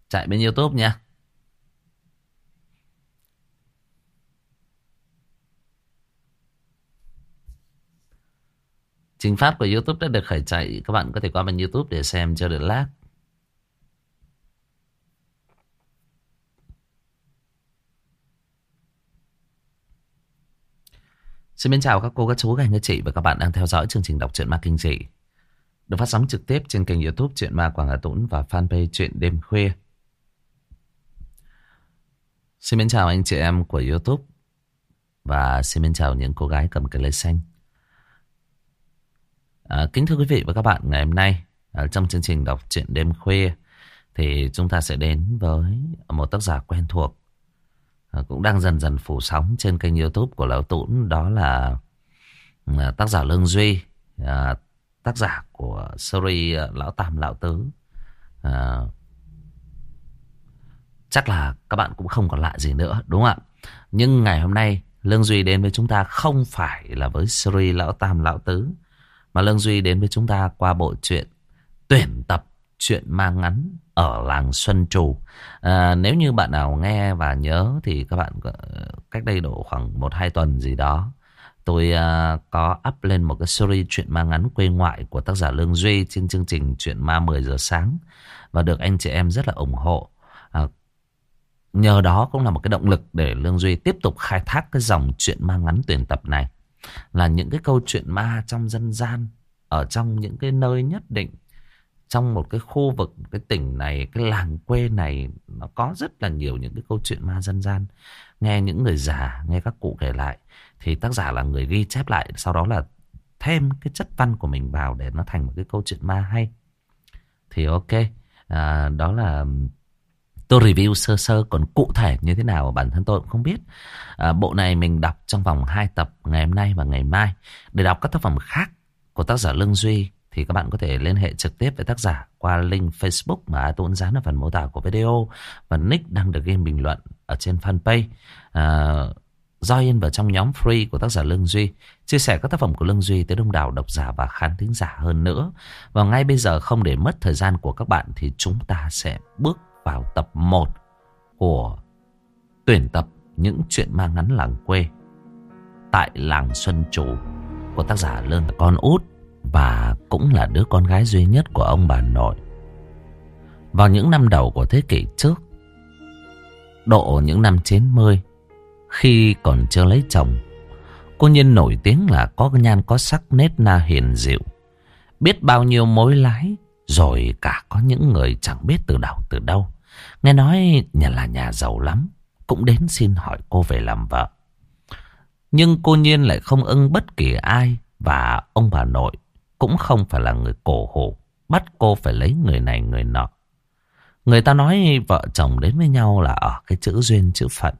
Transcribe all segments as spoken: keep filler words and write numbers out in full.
Chạy bên YouTube nha. Trình phát của YouTube đã được khởi chạy. Các bạn có thể qua bên YouTube để xem cho được lag. Xin mến chào các cô, các chú, các anh, các chị và các bạn đang theo dõi chương trình đọc truyện ma kinh dị được phát sóng trực tiếp trên kênh YouTube Truyện Ma Quảng Hà Tũng và fanpage Truyện Đêm Khuya. Xin mến chào anh chị em của YouTube và xin mến chào những cô gái cầm cái lưới xanh. À, kính thưa quý vị và các bạn, ngày hôm nay à, trong chương trình đọc truyện đêm khuya thì chúng ta sẽ đến với một tác giả quen thuộc, à, cũng đang dần dần phủ sóng trên kênh YouTube của Lão Tũng, đó là à, tác giả Lương Duy, à, tác giả của series à, Lão Tam Lão Tứ. À, chắc là các bạn cũng không còn lạ gì nữa, đúng không ạ? Nhưng ngày hôm nay Lương Duy đến với chúng ta không phải là với series Lão Tam Lão Tứ, mà Lương Duy đến với chúng ta qua bộ truyện tuyển tập truyện ma ngắn ở làng Xuân Trù. À, nếu như bạn nào nghe và nhớ thì các bạn cách đây độ khoảng một hai tuần gì đó, tôi uh, có up lên một cái series truyện ma ngắn quê ngoại của tác giả Lương Duy trên chương trình Truyện Ma mười giờ sáng và được anh chị em rất là ủng hộ. À, nhờ đó cũng là một cái động lực để Lương Duy tiếp tục khai thác cái dòng truyện ma ngắn tuyển tập này, là những cái câu chuyện ma trong dân gian, ở trong những cái nơi nhất định, trong một cái khu vực, cái tỉnh này, cái làng quê này, nó có rất là nhiều những cái câu chuyện ma dân gian. Nghe những người già, nghe các cụ kể lại, thì tác giả là người ghi chép lại, sau đó là thêm cái chất văn của mình vào để nó thành một cái câu chuyện ma hay. Thì ok, à, đó là tôi review sơ sơ, còn cụ thể như thế nào bản thân tôi cũng không biết. À, bộ này mình đọc trong vòng hai tập, ngày hôm nay và ngày mai. Để đọc các tác phẩm khác của tác giả Lương Duy thì các bạn có thể liên hệ trực tiếp với tác giả qua link Facebook mà tôi dán ở phần mô tả của video, và nick đang được ghi bình luận ở trên fanpage. À, join vào trong nhóm free của tác giả Lương Duy, chia sẻ các tác phẩm của Lương Duy tới đông đảo độc giả và khán thính giả hơn nữa. Và ngay bây giờ, không để mất thời gian của các bạn, thì chúng ta sẽ bước vào tập một của tuyển tập những chuyện ma ngắn làng quê tại làng Xuân Trù của tác giả Lương. Con út và cũng là đứa con gái duy nhất của ông bà nội. Vào những năm đầu của thế kỷ trước, độ những năm chín mươi, khi còn chưa lấy chồng, cô Nhiên nổi tiếng là có nhan có sắc, nết na hiền dịu, biết bao nhiêu mối lái, rồi cả có những người chẳng biết từ đâu từ đâu, nghe nói nhà là nhà giàu lắm, cũng đến xin hỏi cô về làm vợ. Nhưng cô Nhiên lại không ưng bất kỳ ai, và ông bà nội cũng không phải là người cổ hủ bắt cô phải lấy người này người nọ. Người ta nói vợ chồng đến với nhau là ở cái chữ duyên chữ phận,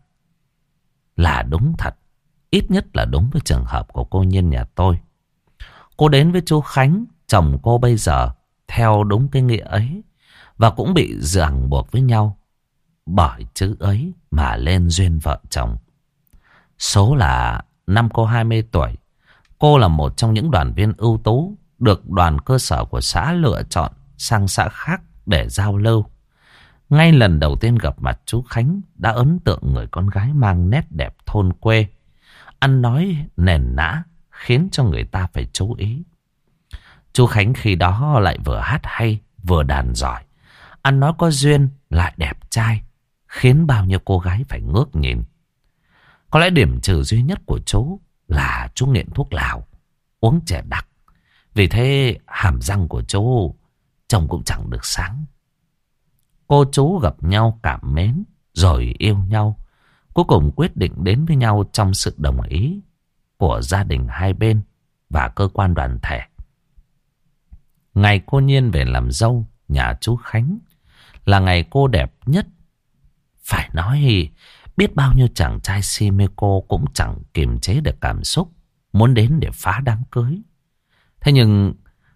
là đúng thật. Ít nhất là đúng với trường hợp của cô Nhiên nhà tôi. Cô đến với chú Khánh, chồng cô bây giờ, theo đúng cái nghĩa ấy, và cũng bị ràng buộc với nhau bởi chữ ấy mà lên duyên vợ chồng. Số là năm cô hai mươi tuổi, cô là một trong những đoàn viên ưu tú được đoàn cơ sở của xã lựa chọn sang xã khác để giao lưu. Ngay lần đầu tiên gặp mặt, chú Khánh đã ấn tượng người con gái mang nét đẹp thôn quê, ăn nói nền nã, khiến cho người ta phải chú ý. Chú Khánh khi đó lại vừa hát hay, vừa đàn giỏi, ăn nói có duyên, lại đẹp trai, khiến bao nhiêu cô gái phải ngước nhìn. Có lẽ điểm trừ duy nhất của chú là chú nghiện thuốc lào, uống chè đặc. Vì thế hàm răng của chú trông cũng chẳng được sáng. Cô chú gặp nhau cảm mến, rồi yêu nhau, cuối cùng quyết định đến với nhau trong sự đồng ý của gia đình hai bên và cơ quan đoàn thể. Ngày cô Nhiên về làm dâu nhà chú Khánh là ngày cô đẹp nhất. Phải nói biết bao nhiêu chàng trai si mê cô cũng chẳng kiềm chế được cảm xúc, muốn đến để phá đám cưới. Thế nhưng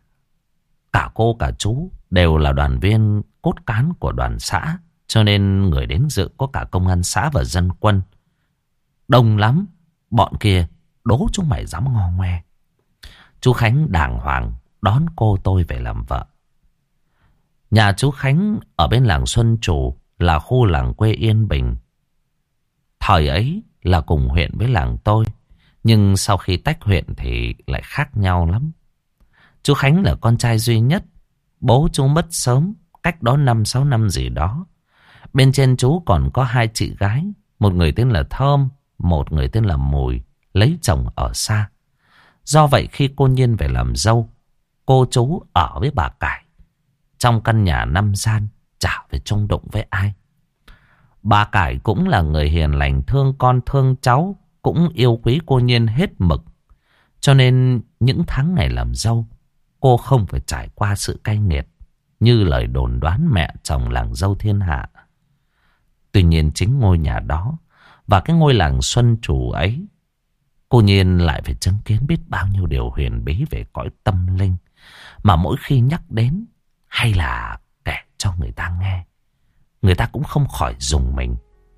cả cô cả chú đều là đoàn viên cốt cán của đoàn xã, cho nên người đến dự có cả công an xã và dân quân. Đông lắm, bọn kia đố chúng mày dám ngo ngoe. Chú Khánh đàng hoàng đón cô tôi về làm vợ. Nhà chú Khánh ở bên làng Xuân Trù là khu làng quê yên bình. Thời ấy là cùng huyện với làng tôi, nhưng sau khi tách huyện thì lại khác nhau lắm. Chú Khánh là con trai duy nhất. Bố chú mất sớm, cách đó năm sáu năm gì đó. Bên trên chú còn có hai chị gái. Một người tên là Thơm, một người tên là Mùi, lấy chồng ở xa. Do vậy khi cô Nhiên về làm dâu, cô chú ở với bà Cải trong căn nhà năm gian, chả phải chung đụng với ai. Bà Cải cũng là người hiền lành, thương con thương cháu, cũng yêu quý cô Nhiên hết mực. Cho nên những tháng ngày làm dâu, cô không phải trải qua sự cay nghiệt như lời đồn đoán mẹ chồng làng dâu thiên hạ. Tuy nhiên chính ngôi nhà đó và cái ngôi làng Xuân Trù ấy, cô Nhiên lại phải chứng kiến biết bao nhiêu điều huyền bí về cõi tâm linh, mà mỗi khi nhắc đến hay là kể cho người ta nghe, người ta cũng không khỏi rùng mình.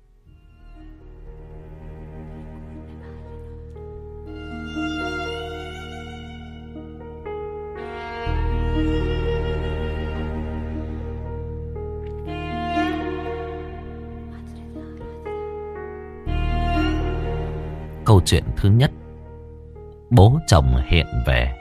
Câu chuyện thứ nhất, bố chồng hiện về.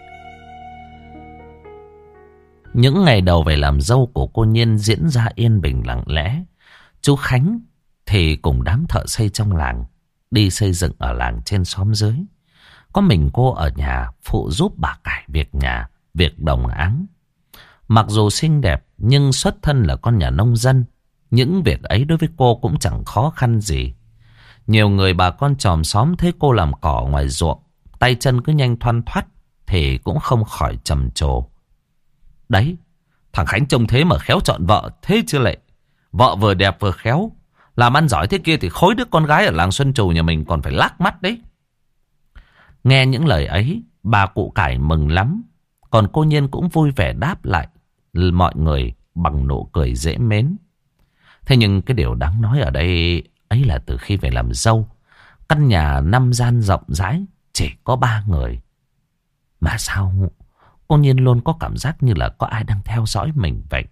Những ngày đầu về làm dâu của cô Nhiên diễn ra yên bình lặng lẽ. Chú Khánh thì cùng đám thợ xây trong làng đi xây dựng ở làng trên xóm dưới. Có mình cô ở nhà phụ giúp bà Cải việc nhà, việc đồng áng. Mặc dù xinh đẹp nhưng xuất thân là con nhà nông dân. Những việc ấy đối với cô cũng chẳng khó khăn gì. Nhiều người bà con chòm xóm thấy cô làm cỏ ngoài ruộng, tay chân cứ nhanh thoăn thoắt, thì cũng không khỏi trầm trồ. Đấy, thằng Khánh trông thế mà khéo chọn vợ thế chưa lệ. Vợ vừa đẹp vừa khéo, làm ăn giỏi thế kia thì khối đứa con gái ở làng Xuân Trù nhà mình còn phải lác mắt đấy. Nghe những lời ấy, bà cụ Cải mừng lắm. Còn cô Nhiên cũng vui vẻ đáp lại mọi người bằng nụ cười dễ mến. Thế nhưng cái điều đáng nói ở đây ấy là từ khi về làm dâu, căn nhà năm gian rộng rãi chỉ có ba người. Mà sao cô Nhiên luôn có cảm giác như là có ai đang theo dõi mình vậy.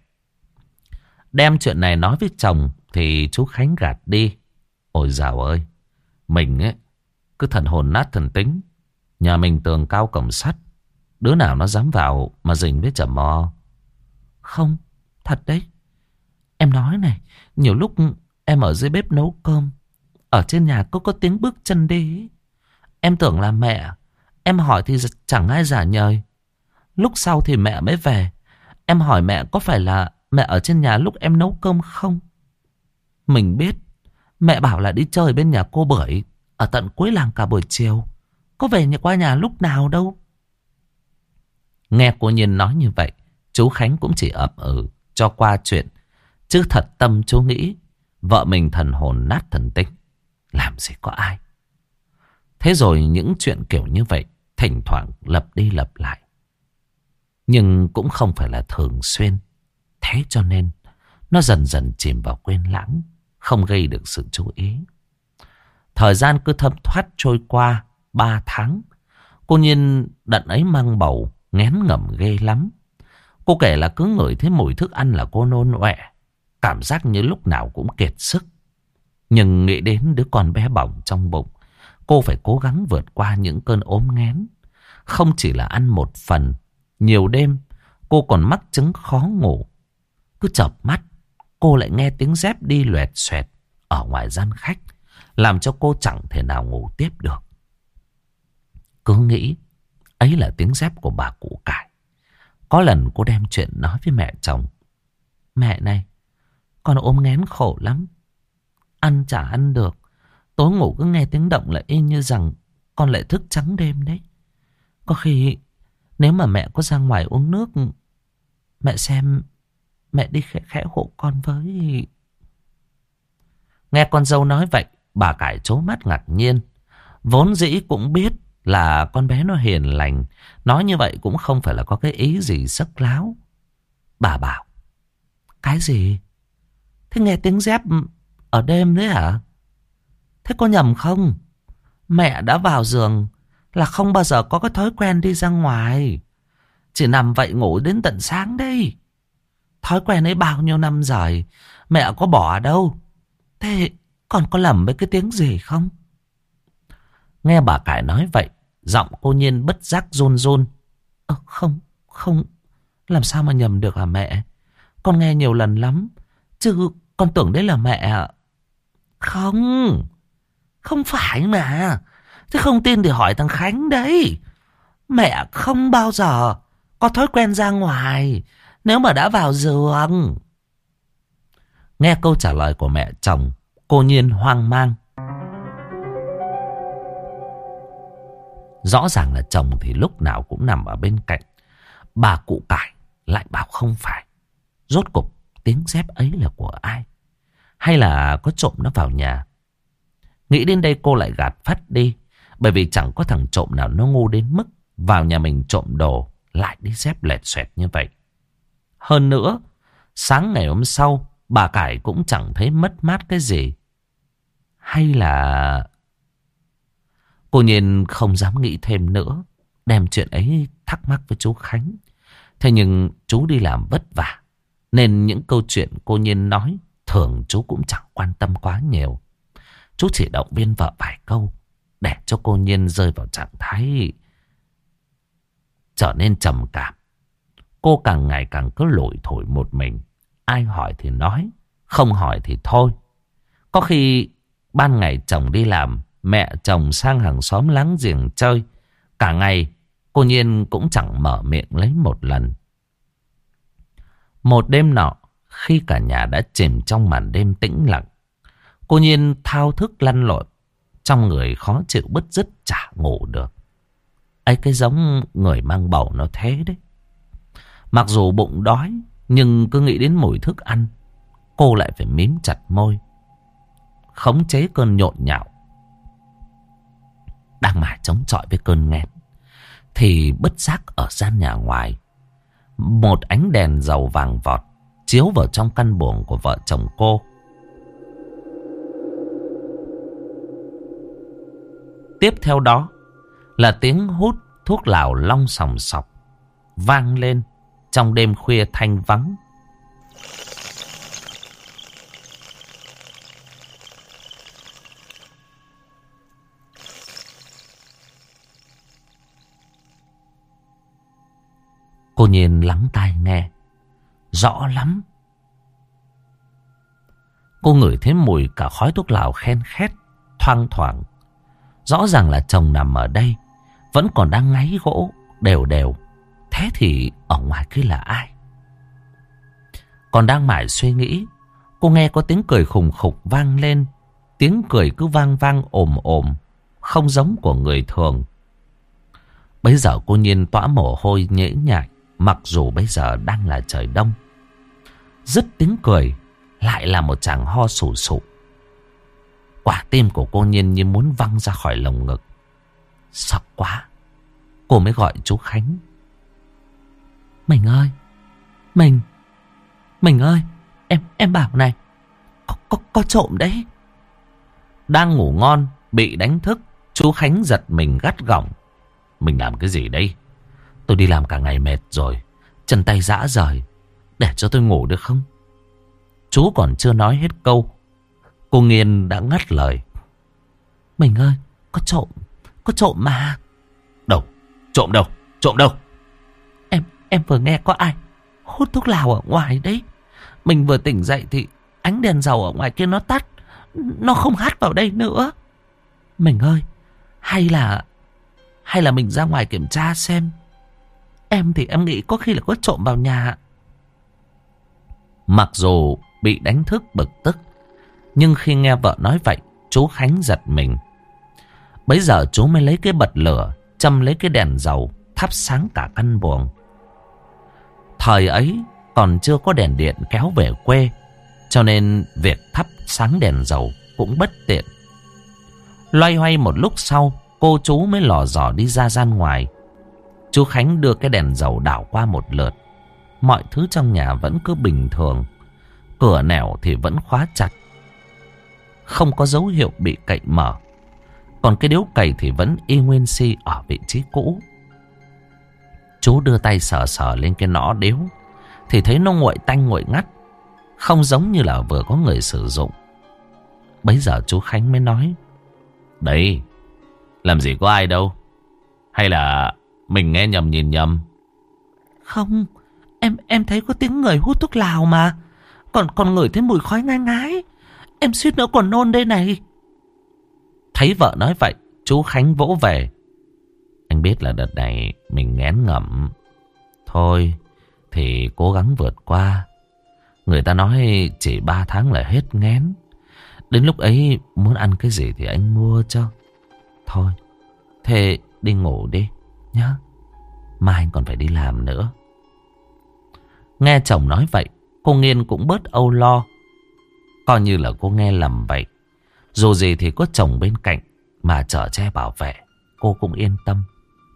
Đem chuyện này nói với chồng thì chú Khánh gạt đi. Ôi dào ơi, mình ấy cứ thần hồn nát thần tính. Nhà mình tường cao cổng sắt, đứa nào nó dám vào mà rình với chầm mò. Không, thật đấy. Em nói này, nhiều lúc em ở dưới bếp nấu cơm, ở trên nhà cứ có tiếng bước chân đi. Em tưởng là mẹ. Em hỏi thì chẳng ai trả lời. Lúc sau thì mẹ mới về. Em hỏi mẹ có phải là mẹ ở trên nhà lúc em nấu cơm không? Mình biết mẹ bảo là đi chơi bên nhà cô Bưởi ở tận cuối làng cả buổi chiều, có về nhà qua nhà lúc nào đâu. Nghe cô Nhiên nói như vậy, chú Khánh cũng chỉ ậm ừ cho qua chuyện. Chứ thật tâm chú nghĩ vợ mình thần hồn nát thần tính, làm gì có ai. Thế rồi những chuyện kiểu như vậy thỉnh thoảng lặp đi lặp lại, nhưng cũng không phải là thường xuyên. Thế cho nên nó dần dần chìm vào quên lãng, không gây được sự chú ý. Thời gian cứ thấm thoát trôi qua ba tháng. Cô Nhiên đợt ấy mang bầu, nghén ngẩm ghê lắm. Cô kể là cứ ngửi thấy mùi thức ăn là cô nôn ọe, cảm giác như lúc nào cũng kiệt sức. Nhưng nghĩ đến đứa con bé bỏng trong bụng, cô phải cố gắng vượt qua những cơn ốm nghén. Không chỉ là ăn một phần, nhiều đêm cô còn mắc chứng khó ngủ. Cứ chợp mắt, cô lại nghe tiếng dép đi loẹt xoẹt ở ngoài gian khách, làm cho cô chẳng thể nào ngủ tiếp được. Cứ nghĩ ấy là tiếng dép của bà cụ Cải. Có lần cô đem chuyện nói với mẹ chồng. Mẹ này, con ốm nghén khổ lắm, ăn chả ăn được. Tối ngủ cứ nghe tiếng động lại y như rằng con lại thức trắng đêm đấy. Có khi nếu mà mẹ có ra ngoài uống nước, mẹ xem mẹ đi khẽ khẽ hộ con với. Nghe con dâu nói vậy, bà Cải trố mắt ngạc nhiên. Vốn dĩ cũng biết là con bé nó hiền lành, nói như vậy cũng không phải là có cái ý gì sắc láo. Bà bảo, cái gì? Thế nghe tiếng dép ở đêm đấy hả? Thế có nhầm không? Mẹ đã vào giường là không bao giờ có cái thói quen đi ra ngoài, chỉ nằm vậy ngủ đến tận sáng đây. Thói quen ấy bao nhiêu năm rồi, mẹ có bỏ đâu. Thế con có lầm với cái tiếng gì không? Nghe bà Cải nói vậy, giọng cô Nhiên bất giác run run. Ờ, không, không, làm sao mà nhầm được hả mẹ? Con nghe nhiều lần lắm, chứ con tưởng đấy là mẹ. Không, không phải mà. Thế không tin thì hỏi thằng Khánh đấy. Mẹ không bao giờ có thói quen ra ngoài nếu mà đã vào giường. Nghe câu trả lời của mẹ chồng, cô Nhiên hoang mang. Rõ ràng là chồng thì lúc nào cũng nằm ở bên cạnh, bà cụ Cải lại bảo không phải. Rốt cục tiếng dép ấy là của ai? Hay là có trộm nó vào nhà? Nghĩ đến đây cô lại gạt phắt đi. Bởi vì chẳng có thằng trộm nào nó ngu đến mức vào nhà mình trộm đồ lại đi dép lẹt xoẹt như vậy. Hơn nữa, sáng ngày hôm sau bà Cải cũng chẳng thấy mất mát cái gì. Hay là... Cô Nhiên không dám nghĩ thêm nữa, đem chuyện ấy thắc mắc với chú Khánh. Thế nhưng chú đi làm vất vả, nên những câu chuyện cô Nhiên nói thường chú cũng chẳng quan tâm quá nhiều. Chú chỉ động viên vợ vài câu để cho cô Nhiên rơi vào trạng thái trở nên trầm cảm. Cô càng ngày càng cứ lủi thủi một mình. Ai hỏi thì nói, không hỏi thì thôi. Có khi ban ngày chồng đi làm, mẹ chồng sang hàng xóm láng giềng chơi, cả ngày cô Nhiên cũng chẳng mở miệng lấy một lần. Một đêm nọ, khi cả nhà đã chìm trong màn đêm tĩnh lặng, cô Nhiên thao thức lăn lộn, trong người khó chịu bứt rứt chả ngủ được. Ấy cái giống người mang bầu nó thế đấy. Mặc dù bụng đói, nhưng cứ nghĩ đến mùi thức ăn, cô lại phải mím chặt môi, khống chế cơn nhộn nhạo. Đang mải chống chọi với cơn nghẹt, thì bất giác ở gian nhà ngoài, một ánh đèn dầu vàng vọt chiếu vào trong căn buồng của vợ chồng cô. Tiếp theo đó là tiếng hút thuốc lào long sòng sọc vang lên trong đêm khuya thanh vắng. Cô Nhiên lắng tai nghe rõ lắm. Cô ngửi thấy mùi cả khói thuốc lào khen khét thoang thoảng. Rõ ràng là chồng nằm ở đây, vẫn còn đang ngáy gỗ đều đều. Thế thì ở ngoài kia là ai? Còn đang mải suy nghĩ, cô nghe có tiếng cười khùng khục vang lên. Tiếng cười cứ vang vang ồm ồm, không giống của người thường. Bây giờ cô Nhiên toã mồ hôi nhễ nhại, mặc dù bây giờ đang là trời đông. Dứt tiếng cười, lại là một chàng ho sù sụ. Quả tim của cô Nhiên như muốn văng ra khỏi lồng ngực. Sốc quá, cô mới gọi chú Khánh. Mình ơi, Mình, Mình ơi, em em bảo này, có, có, có trộm đấy. Đang ngủ ngon, bị đánh thức, chú Khánh giật mình gắt gỏng. Mình làm cái gì đây? Tôi đi làm cả ngày mệt rồi, chân tay rã rời, để cho tôi ngủ được không? Chú còn chưa nói hết câu, cô Nghiên đã ngắt lời. Mình ơi, có trộm, có trộm mà. Đâu, trộm đâu, trộm đâu? Em, em vừa nghe có ai hút thuốc lào ở ngoài đấy. Mình vừa tỉnh dậy thì ánh đèn dầu ở ngoài kia nó tắt, nó không hắt vào đây nữa. Mình ơi, hay là, hay là mình ra ngoài kiểm tra xem. Em thì em nghĩ có khi là có trộm vào nhà. Mặc dù bị đánh thức bực tức, nhưng khi nghe vợ nói vậy, chú Khánh giật mình. Bấy giờ chú mới lấy cái bật lửa, châm lấy cái đèn dầu, thắp sáng cả căn buồng. Thời ấy còn chưa có đèn điện kéo về quê, cho nên việc thắp sáng đèn dầu cũng bất tiện. Loay hoay một lúc sau, cô chú mới lò dò đi ra gian ngoài. Chú Khánh đưa cái đèn dầu đảo qua một lượt. Mọi thứ trong nhà vẫn cứ bình thường. Cửa nẻo thì vẫn khóa chặt, không có dấu hiệu bị cậy mở. Còn cái điếu cày thì vẫn y nguyên si ở vị trí cũ. Chú đưa tay sờ sờ lên cái nõ điếu, thì thấy nó nguội tanh nguội ngắt, không giống như là vừa có người sử dụng. Bấy giờ chú Khánh mới nói: Đấy, làm gì có ai đâu. Hay là mình nghe nhầm nhìn nhầm? Không, em em thấy có tiếng người hút thuốc lào mà. Còn còn ngửi thấy mùi khói ngai ngái. Em suýt nữa còn nôn đây này. Thấy vợ nói vậy, chú Khánh vỗ về: Anh biết là đợt này mình nghén ngẩm. Thôi thì cố gắng vượt qua. Người ta nói chỉ ba tháng là hết nghén. Đến lúc ấy muốn ăn cái gì thì anh mua cho. Thôi, thế đi ngủ đi nhá. Mai anh còn phải đi làm nữa. Nghe chồng nói vậy, cô Nghiên cũng bớt âu lo. Coi như là cô nghe lầm vậy. Dù gì thì có chồng bên cạnh mà chở che bảo vệ, cô cũng yên tâm.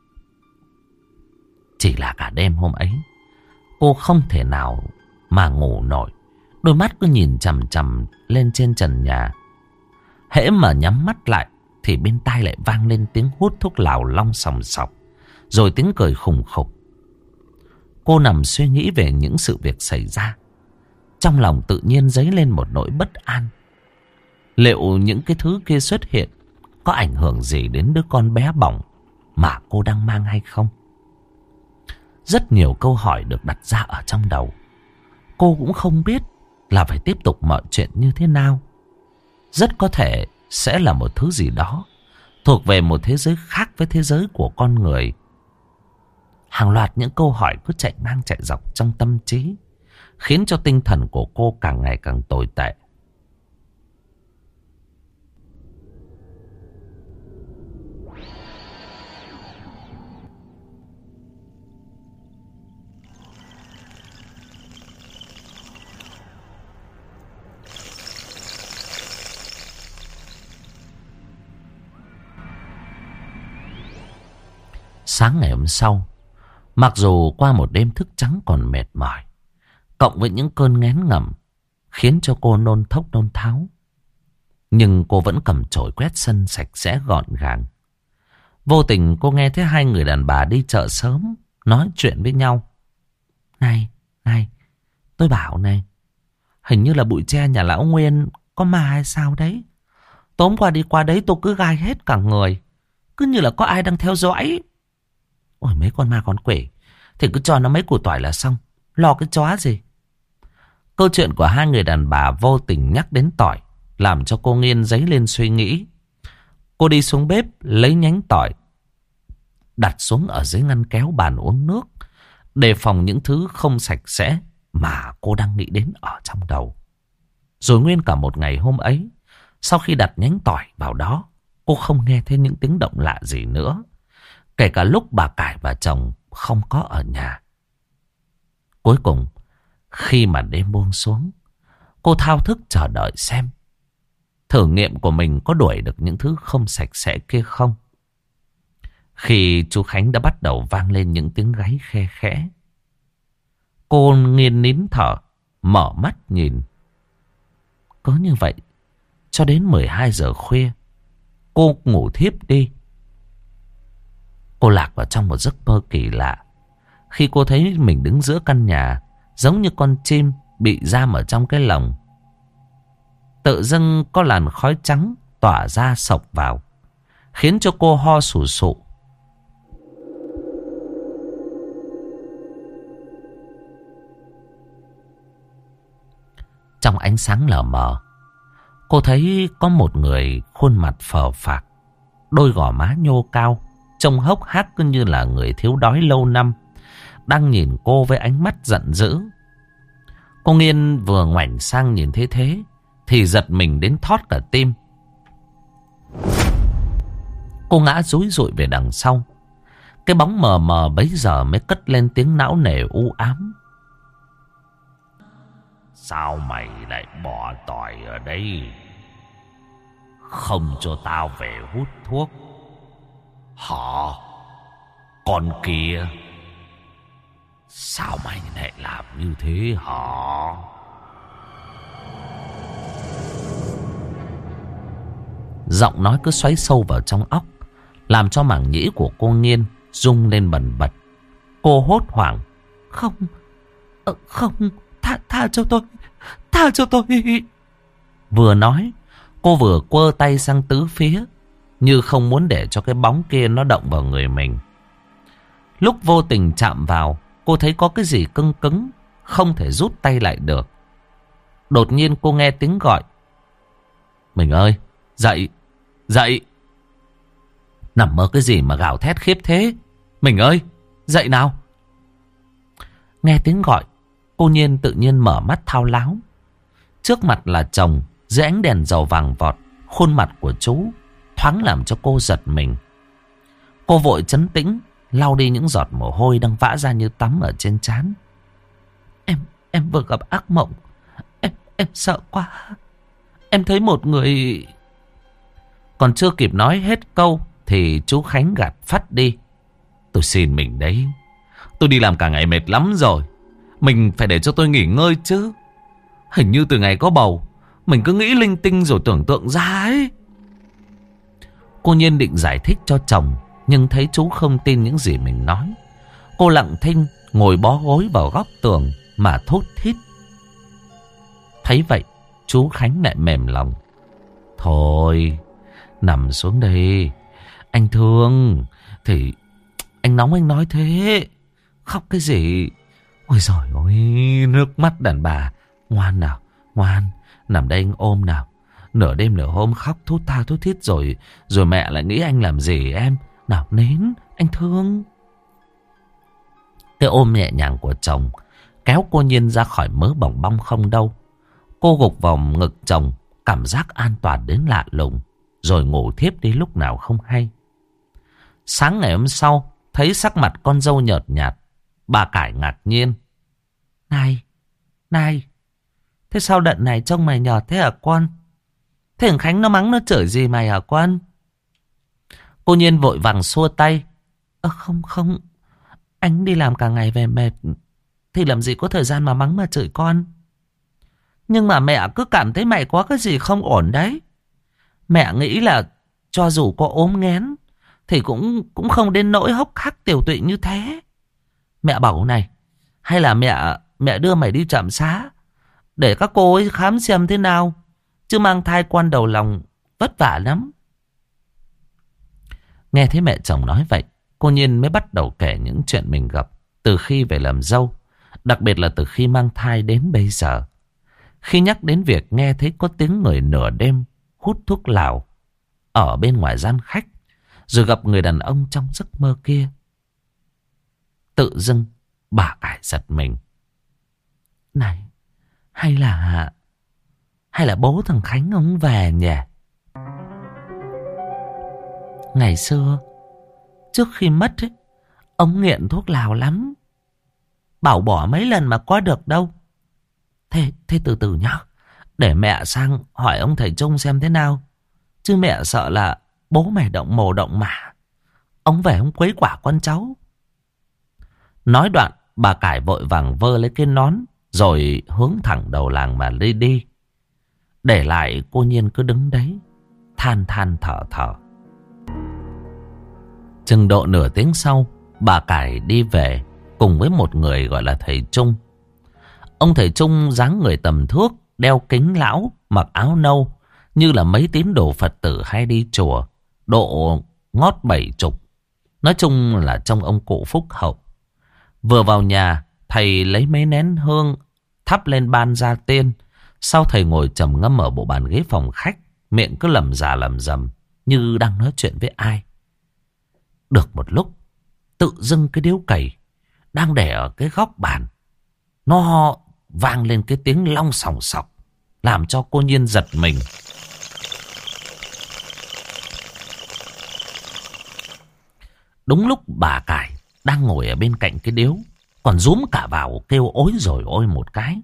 Chỉ là cả đêm hôm ấy, cô không thể nào mà ngủ nổi. Đôi mắt cứ nhìn chằm chằm lên trên trần nhà. Hễ mà nhắm mắt lại thì bên tai lại vang lên tiếng hút thuốc lào long sòng sọc, rồi tiếng cười khùng khục. Cô nằm suy nghĩ về những sự việc xảy ra. Trong lòng tự nhiên dấy lên một nỗi bất an. Liệu những cái thứ kia xuất hiện có ảnh hưởng gì đến đứa con bé bỏng mà cô đang mang hay không? Rất nhiều câu hỏi được đặt ra ở trong đầu. Cô cũng không biết là phải tiếp tục mọi chuyện như thế nào. Rất có thể sẽ là một thứ gì đó thuộc về một thế giới khác với thế giới của con người. Hàng loạt những câu hỏi cứ chạy ngang chạy dọc trong tâm trí, khiến cho tinh thần của cô càng ngày càng tồi tệ. Sáng ngày hôm sau, mặc dù qua một đêm thức trắng còn mệt mỏi, cộng với những cơn nghén ngầm khiến cho cô nôn thốc nôn tháo, nhưng cô vẫn cầm chổi quét sân sạch sẽ gọn gàng. Vô tình cô nghe thấy hai người đàn bà đi chợ sớm nói chuyện với nhau. Này, này, tôi bảo này, hình như là bụi tre nhà lão Nguyên có ma hay sao đấy. Tối hôm qua đi qua đấy tôi cứ gai hết cả người, cứ như là có ai đang theo dõi. Ôi mấy con ma con quỷ thì cứ cho nó mấy củ tỏi là xong, lo cái chó gì. Câu chuyện của hai người đàn bà vô tình nhắc đến tỏi, làm cho cô Nghiên dấy lên suy nghĩ. Cô đi xuống bếp lấy nhánh tỏi, đặt xuống ở dưới ngăn kéo bàn uống nước, đề phòng những thứ không sạch sẽ mà cô đang nghĩ đến ở trong đầu. Rồi nguyên cả một ngày hôm ấy, sau khi đặt nhánh tỏi vào đó, cô không nghe thấy những tiếng động lạ gì nữa, kể cả lúc bà Cải và chồng không có ở nhà. Cuối cùng, khi mà đêm buông xuống, cô thao thức chờ đợi xem thử nghiệm của mình có đuổi được những thứ không sạch sẽ kia không. Khi chú Khánh đã bắt đầu vang lên những tiếng gáy khe khẽ, cô Nghiên nín thở, mở mắt nhìn. Cứ như vậy, cho đến mười hai giờ khuya, cô ngủ thiếp đi. Cô lạc vào trong một giấc mơ kỳ lạ, khi cô thấy mình đứng giữa căn nhà, giống như con chim bị giam ở trong cái lồng. Tự dưng có làn khói trắng tỏa ra sộc vào, khiến cho cô ho sù sụ. Trong ánh sáng lờ mờ, cô thấy có một người khuôn mặt phờ phạc, đôi gò má nhô cao, trông hốc hác cứ như là người thiếu đói lâu năm, đang nhìn cô với ánh mắt giận dữ. Cô Nghiên vừa ngoảnh sang nhìn thấy thế thì giật mình đến thót cả tim. Cô ngã rúi rụi về đằng sau. Cái bóng mờ mờ bấy giờ mới cất lên tiếng não nề u ám. Sao mày lại bỏ tỏi ở đây? Không cho tao về hút thuốc hả? Con kia, sao mày lại làm như thế hả? Giọng nói cứ xoáy sâu vào trong óc, làm cho màng nhĩ của cô Nghiên rung lên bần bật. Cô hốt hoảng. Không, Ờ, không, tha, tha cho tôi, tha cho tôi. Vừa nói, cô vừa quơ tay sang tứ phía, như không muốn để cho cái bóng kia nó động vào người mình. Lúc vô tình chạm vào, cô thấy có cái gì cứng cứng, không thể rút tay lại được. Đột nhiên cô nghe tiếng gọi. Mình ơi, dậy, dậy. Nằm mơ cái gì mà gào thét khiếp thế? Mình ơi, dậy nào. Nghe tiếng gọi, cô Nhiên tự nhiên mở mắt thao láo. Trước mặt là chồng, dưới ánh đèn dầu vàng vọt, khuôn mặt của chú thoáng làm cho cô giật mình. Cô vội trấn tĩnh, lau đi những giọt mồ hôi đang vã ra như tắm ở trên trán. Em, em vừa gặp ác mộng. Em, em sợ quá. Em thấy một người... Còn chưa kịp nói hết câu thì chú Khánh gạt phắt đi. Tôi xin mình đấy. Tôi đi làm cả ngày mệt lắm rồi. Mình phải để cho tôi nghỉ ngơi chứ. Hình như từ ngày có bầu, mình cứ nghĩ linh tinh rồi tưởng tượng ra ấy. Cô Nhiên định giải thích cho chồng, nhưng thấy chú không tin những gì mình nói. Cô lặng thinh ngồi bó gối vào góc tường mà thốt thít. Thấy vậy, chú Khánh lại mềm lòng. Thôi, nằm xuống đây. Anh thương. Thì anh nóng anh nói thế. Khóc cái gì? Ôi giời ơi, nước mắt đàn bà. Ngoan nào, ngoan. Nằm đây anh ôm nào. Nửa đêm nửa hôm khóc thút tha thút thít rồi. Rồi mẹ lại nghĩ anh làm gì em. Nào nín, anh thương. Cái ôm nhẹ nhàng của chồng kéo cô Nhiên ra khỏi mớ bỏng bong không đâu. Cô gục vào ngực chồng, cảm giác an toàn đến lạ lùng, rồi ngủ thiếp đi lúc nào không hay. Sáng ngày hôm sau, thấy sắc mặt con dâu nhợt nhạt, bà Cải ngạc nhiên. Này, này, thế sao đợt này trông mày nhợt thế hả con? Thế thằng Khánh nó mắng nó chửi gì mày hả con? Cô Nhiên vội vàng xua tay. Ơ không không, anh đi làm cả ngày về mệt, thì làm gì có thời gian mà mắng mà chửi con. Nhưng mà mẹ cứ cảm thấy mày có cái gì không ổn đấy. Mẹ nghĩ là cho dù có ốm nghén thì cũng cũng không đến nỗi hốc hác tiểu tụy như thế. Mẹ bảo này, hay là mẹ mẹ đưa mày đi trạm xá để các cô ấy khám xem thế nào, chứ mang thai quan đầu lòng vất vả lắm. Nghe thấy mẹ chồng nói vậy, cô Nhiên mới bắt đầu kể những chuyện mình gặp từ khi về làm dâu, đặc biệt là từ khi mang thai đến bây giờ. Khi nhắc đến việc nghe thấy có tiếng người nửa đêm hút thuốc lào ở bên ngoài gian khách, rồi gặp người đàn ông trong giấc mơ kia, tự dưng bà Cải giật mình. Này, hay là Hay là bố thằng Khánh ông về nhỉ? Ngày xưa, trước khi mất ấy, ông nghiện thuốc lào lắm. Bảo bỏ mấy lần mà có được đâu. Thế, thế từ từ nhá. Để mẹ sang hỏi ông thầy Trung xem thế nào. Chứ mẹ sợ là bố mày động mồ động mả, ông về ông quấy quả con cháu. Nói đoạn, bà Cải vội vàng vơ lấy cái nón, rồi hướng thẳng đầu làng mà đi đi. Để lại cô Nhiên cứ đứng đấy, than than thở thở. Chừng độ nửa tiếng sau, bà Cải đi về cùng với một người gọi là thầy Trung. Ông thầy Trung dáng người tầm thước, đeo kính lão, mặc áo nâu, như là mấy tín đồ Phật tử hay đi chùa, độ ngót bảy chục. Nói chung là trông ông cụ phúc hậu. Vừa vào nhà, thầy lấy mấy nén hương thắp lên ban gia tiên. Sau thầy ngồi trầm ngâm ở bộ bàn ghế phòng khách, miệng cứ lẩm già lẩm rầm như đang nói chuyện với ai. Được một lúc, tự dưng cái điếu cày đang để ở cái góc bàn, nó vang lên cái tiếng long sòng sọc, làm cho cô Nhiên giật mình. Đúng lúc bà Cải đang ngồi ở bên cạnh cái điếu, còn rúm cả vào kêu ối rồi ôi một cái.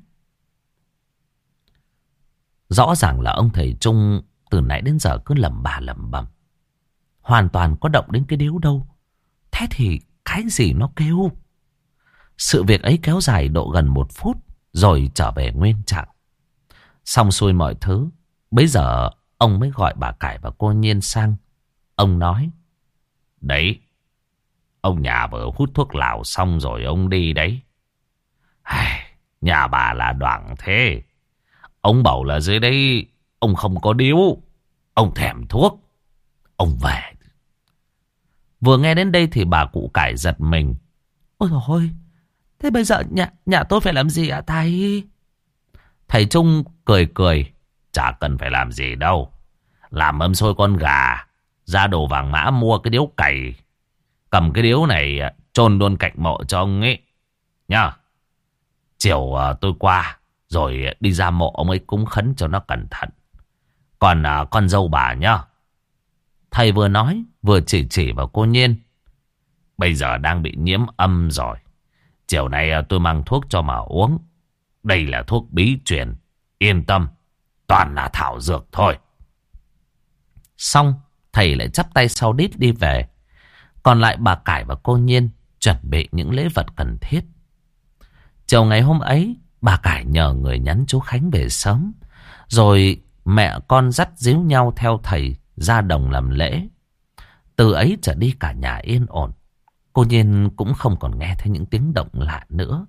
Rõ ràng là ông thầy Trung từ nãy đến giờ cứ lẩm bà lẩm bẩm, hoàn toàn có động đến cái điếu đâu. Thế thì cái gì nó kêu? Sự việc ấy kéo dài độ gần một phút, rồi trở về nguyên trạng. Xong xuôi mọi thứ, bấy giờ ông mới gọi bà Cải và cô Nhiên sang. Ông nói, đấy, ông nhà vừa hút thuốc lào xong rồi ông đi đấy. Nhà bà là Đoảng thế. Ông bảo là dưới đây ông không có điếu. Ông thèm thuốc. Ông về. Vừa nghe đến đây thì bà cụ cải giật mình. Ôi dồi ôi, thế bây giờ nhà, nhà tôi phải làm gì ạ thầy? Thầy Trung cười cười. Chả cần phải làm gì đâu. Làm mâm xôi con gà, ra đồ vàng mã mua cái điếu cày. Cầm cái điếu này chôn luôn cạnh mộ cho ông ấy. Nhá. Chiều uh, tôi qua, rồi đi ra mộ ông ấy cúng khấn cho nó cẩn thận. Còn uh, con dâu bà nhá. Thầy vừa nói, vừa chỉ chỉ vào cô Nhiên. Bây giờ đang bị nhiễm âm rồi. Chiều nay uh, tôi mang thuốc cho mà uống. Đây là thuốc bí truyền. Yên tâm, toàn là thảo dược thôi. Xong, thầy lại chắp tay sau đít đi về. Còn lại bà Cải và cô Nhiên chuẩn bị những lễ vật cần thiết. Chiều ngày hôm ấy, bà Cải nhờ người nhắn chú Khánh về sớm. Rồi mẹ con dắt díu nhau theo thầy ra đồng làm lễ. Từ ấy trở đi cả nhà yên ổn. Cô Nhiên cũng không còn nghe thấy những tiếng động lạ nữa.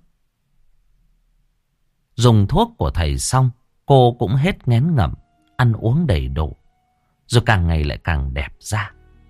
Dùng thuốc của thầy xong, cô cũng hết nghén ngẩm, ăn uống đầy đủ. Rồi càng ngày lại càng đẹp ra.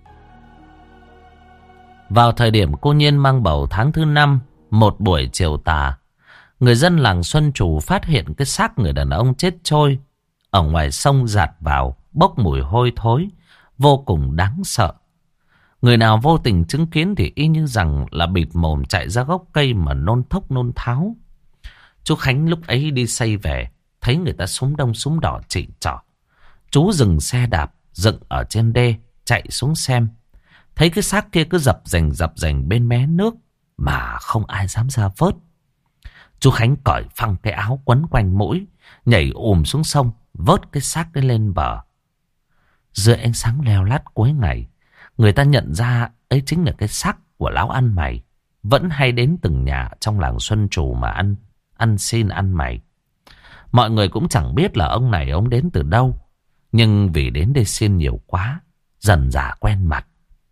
Vào thời điểm cô Nhiên mang bầu tháng thứ năm, một buổi chiều tà, người dân làng Xuân Trù phát hiện cái xác người đàn ông chết trôi ở ngoài sông dạt vào, bốc mùi hôi thối, vô cùng đáng sợ. Người nào vô tình chứng kiến thì y như rằng là bịt mồm chạy ra gốc cây mà nôn thốc nôn tháo. Chú Khánh lúc ấy đi xây về, thấy người ta súng đông súng đỏ chỉ trỏ. Chú dừng xe đạp, dựng ở trên đê, chạy xuống xem. Thấy cái xác kia cứ dập dềnh dập dềnh bên mé nước mà không ai dám ra vớt. Chú Khánh cởi phăng cái áo quấn quanh mũi, nhảy ùm xuống sông, vớt cái xác đấy lên bờ. Dưới ánh sáng leo lắt cuối ngày, người ta nhận ra ấy chính là cái xác của lão ăn mày, vẫn hay đến từng nhà trong làng Xuân Trù mà ăn ăn xin ăn mày. Mọi người cũng chẳng biết là ông này ông đến từ đâu, nhưng vì đến đây xin nhiều quá, dần dà quen mặt.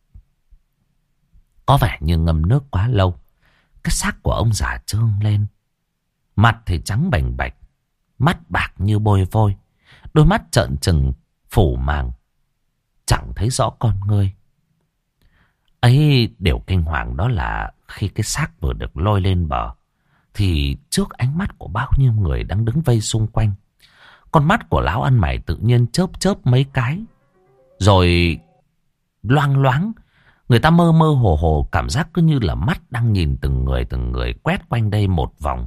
Có vẻ như ngâm nước quá lâu, cái xác của ông già trương lên. Mặt thì trắng bềnh bạch, mắt bạc như bôi vôi, đôi mắt trợn trừng phủ màng, chẳng thấy rõ con ngươi. Ấy, điều kinh hoàng đó là khi cái xác vừa được lôi lên bờ, thì trước ánh mắt của bao nhiêu người đang đứng vây xung quanh, con mắt của lão ăn mày tự nhiên chớp chớp mấy cái, rồi loang loáng. Người ta mơ mơ hồ hồ, cảm giác cứ như là mắt đang nhìn từng người từng người quét quanh đây một vòng.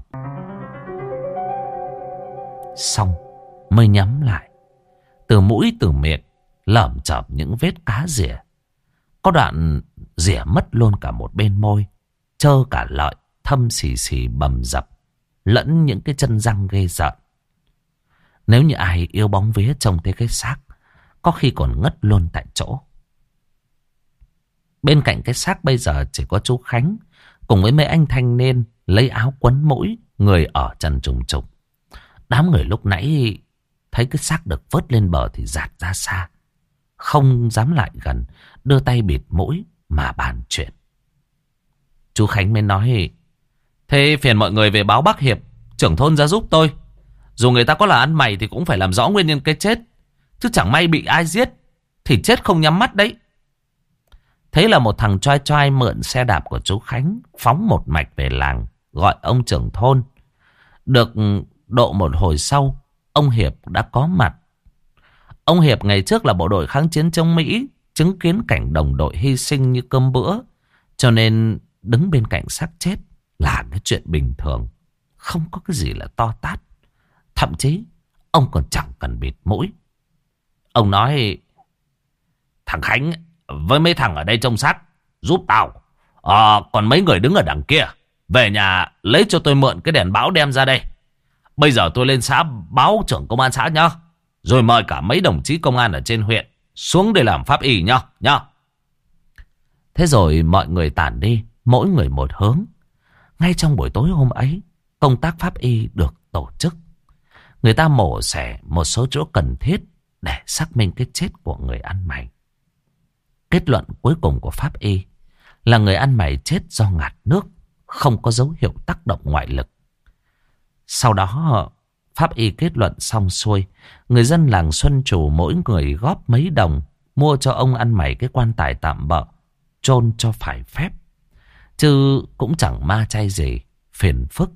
Xong mới nhắm lại. Từ mũi từ miệng lởm chởm những vết cá rỉa. Có đoạn rỉa mất luôn cả một bên môi, trơ cả lợi, thâm xì xì bầm dập, lẫn những cái chân răng ghê rợn. Nếu như ai yêu bóng vía trông thấy cái xác, có khi còn ngất luôn tại chỗ. Bên cạnh cái xác bây giờ chỉ có chú Khánh cùng với mấy anh thanh niên lấy áo quấn mũi, người ở trần trùng trục. Đám người lúc nãy thấy cái xác được vớt lên bờ thì dạt ra xa, không dám lại gần, đưa tay bịt mũi mà bàn chuyện. Chú Khánh mới nói: thế phiền mọi người về báo Bác Hiệp, trưởng thôn ra giúp tôi. Dù người ta có là ăn mày thì cũng phải làm rõ nguyên nhân cái chết, chứ chẳng may bị ai giết thì chết không nhắm mắt đấy. Thế là một thằng choai choai mượn xe đạp của chú Khánh, phóng một mạch về làng, gọi ông trưởng thôn. Được độ một hồi sau, ông Hiệp đã có mặt. Ông Hiệp ngày trước là bộ đội kháng chiến chống Mỹ, chứng kiến cảnh đồng đội hy sinh như cơm bữa, cho nên đứng bên cạnh xác chết là cái chuyện bình thường, không có cái gì là to tát. Thậm chí ông còn chẳng cần bịt mũi. Ông nói: thằng Khánh với mấy thằng ở đây trông xác giúp tao, à, còn mấy người đứng ở đằng kia về nhà lấy cho tôi mượn cái đèn báo đem ra đây. Bây giờ tôi lên xã báo trưởng công an xã nhá, rồi mời cả mấy đồng chí công an ở trên huyện xuống để làm pháp y nhá nhá. Thế rồi mọi người tản đi, mỗi người một hướng. Ngay trong buổi tối hôm ấy, công tác pháp y được tổ chức. Người ta mổ xẻ một số chỗ cần thiết để xác minh cái chết của người ăn mày. Kết luận cuối cùng của pháp y là người ăn mày chết do ngạt nước, không có dấu hiệu tác động ngoại lực. Sau đó pháp y kết luận xong xuôi, người dân làng Xuân Trù mỗi người góp mấy đồng, mua cho ông ăn mày cái quan tài tạm bợ, chôn cho phải phép. Chứ cũng chẳng ma chay gì, phiền phức.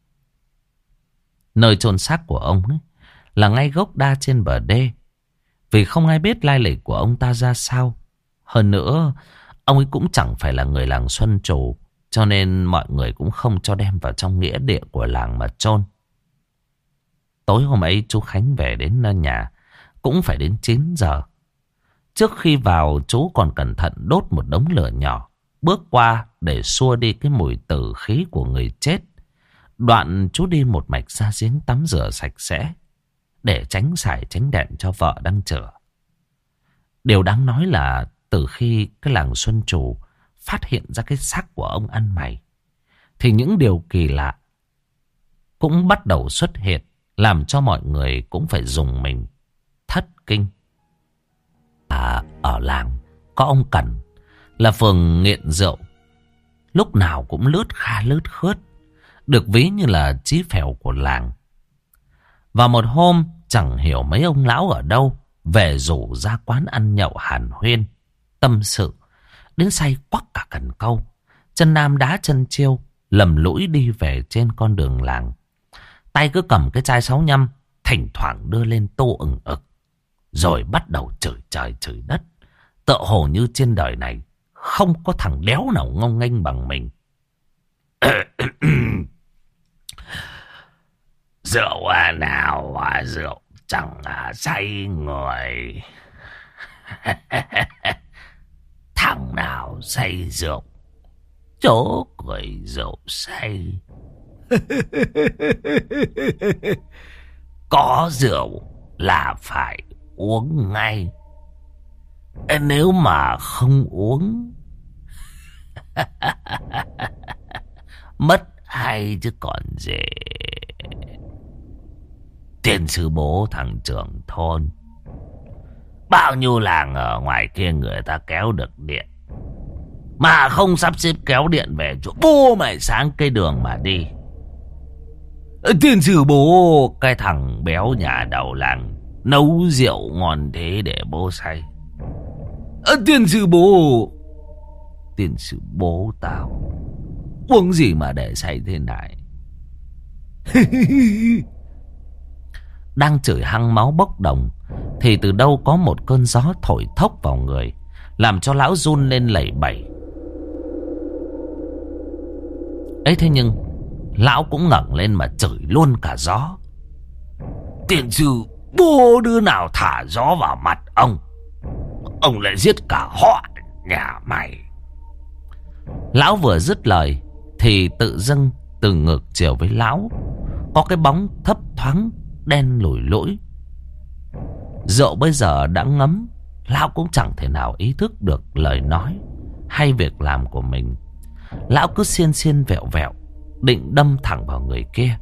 Nơi chôn xác của ông ấy là ngay gốc đa trên bờ đê. Vì không ai biết lai lịch của ông ta ra sao. Hơn nữa, ông ấy cũng chẳng phải là người làng Xuân Trù, cho nên mọi người cũng không cho đem vào trong nghĩa địa của làng mà chôn. Tối hôm ấy chú Khánh về đến nhà cũng phải đến chín giờ. Trước khi vào chú còn cẩn thận đốt một đống lửa nhỏ, bước qua để xua đi cái mùi tử khí của người chết. Đoạn chú đi một mạch ra giếng tắm rửa sạch sẽ, để tránh xài tránh đèn cho vợ đang chữa. Điều đáng nói là từ khi cái làng Xuân Trù phát hiện ra cái xác của ông ăn mày, thì những điều kỳ lạ cũng bắt đầu xuất hiện, làm cho mọi người cũng phải dùng mình thất kinh. À, ở làng có ông Cẩn, là phường nghiện rượu, lúc nào cũng lướt kha lướt khướt, được ví như là chí phèo của làng. Và một hôm chẳng hiểu mấy ông lão ở đâu về rủ ra quán ăn nhậu hàn huyên, tâm sự, đến say quắc cả cần câu, chân nam đá chân chiêu, lầm lũi đi về trên con đường làng. Tay cứ cầm cái chai sáu nhăm, thỉnh thoảng đưa lên tô ừng ực, rồi bắt đầu chửi trời chửi đất, tựa hồ như trên đời này không có thằng đéo nào ngông nghênh bằng mình. Rượu à nào à rượu chẳng à say người. Thằng nào say rượu chó cười rượu say. Có rượu là phải uống ngay, nếu mà không uống mất hay chứ còn gì. Tiền sư bố thằng trưởng thôn, bao nhiêu làng ở ngoài kia người ta kéo được điện, mà không sắp xếp kéo điện về chỗ bố mày sáng cây đường mà đi. Tiền sư bố, cái thằng béo nhà đầu làng nấu rượu ngon thế để bố say. Tiền sư bố, tiền sư bố tao uống gì mà để say thế này. Đang chửi hăng máu bốc đồng, thì từ đâu có một cơn gió thổi thốc vào người, làm cho lão run lên lẩy bẩy. Ấy thế nhưng lão cũng ngẩng lên mà chửi luôn cả gió. Tiền sư bố đứa nào thả gió vào mặt ông, ông lại giết cả họ nhà mày. Lão vừa dứt lời thì tự dưng từ ngược chiều với lão có cái bóng thấp thoáng đen lủi lũi. Rượu bây giờ đã ngấm, lão cũng chẳng thể nào ý thức được lời nói hay việc làm của mình. Lão cứ xiên xiên vẹo vẹo, định đâm thẳng vào người kia.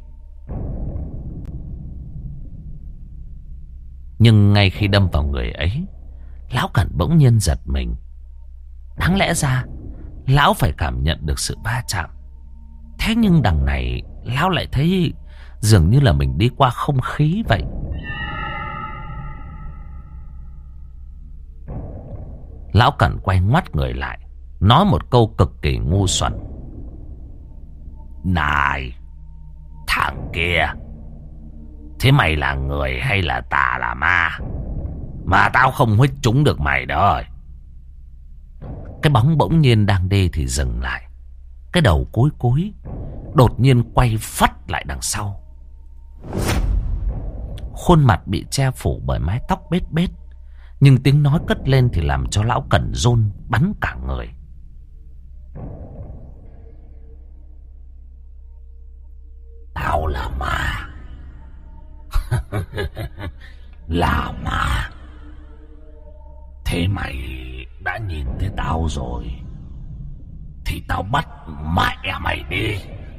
Nhưng ngay khi đâm vào người ấy, lão Cẩn bỗng nhiên giật mình. Đáng lẽ ra lão phải cảm nhận được sự va chạm, thế nhưng đằng này lão lại thấy dường như là mình đi qua không khí vậy. Lão Cẩn quay ngoắt người lại, nói một câu cực kỳ ngu xuẩn. Này, thằng kia, thế mày là người hay là tà là ma mà tao không huých trúng được mày đó. Cái bóng bỗng nhiên đang đi thì dừng lại, cái đầu cúi cúi, đột nhiên quay phắt lại đằng sau. Khuôn mặt bị che phủ bởi mái tóc bết bết, nhưng tiếng nói cất lên thì làm cho lão Cẩn run bắn cả người. Tao là ma. Là ma. Thế mày đã nhìn thấy tao rồi thì tao bắt mẹ mày đi.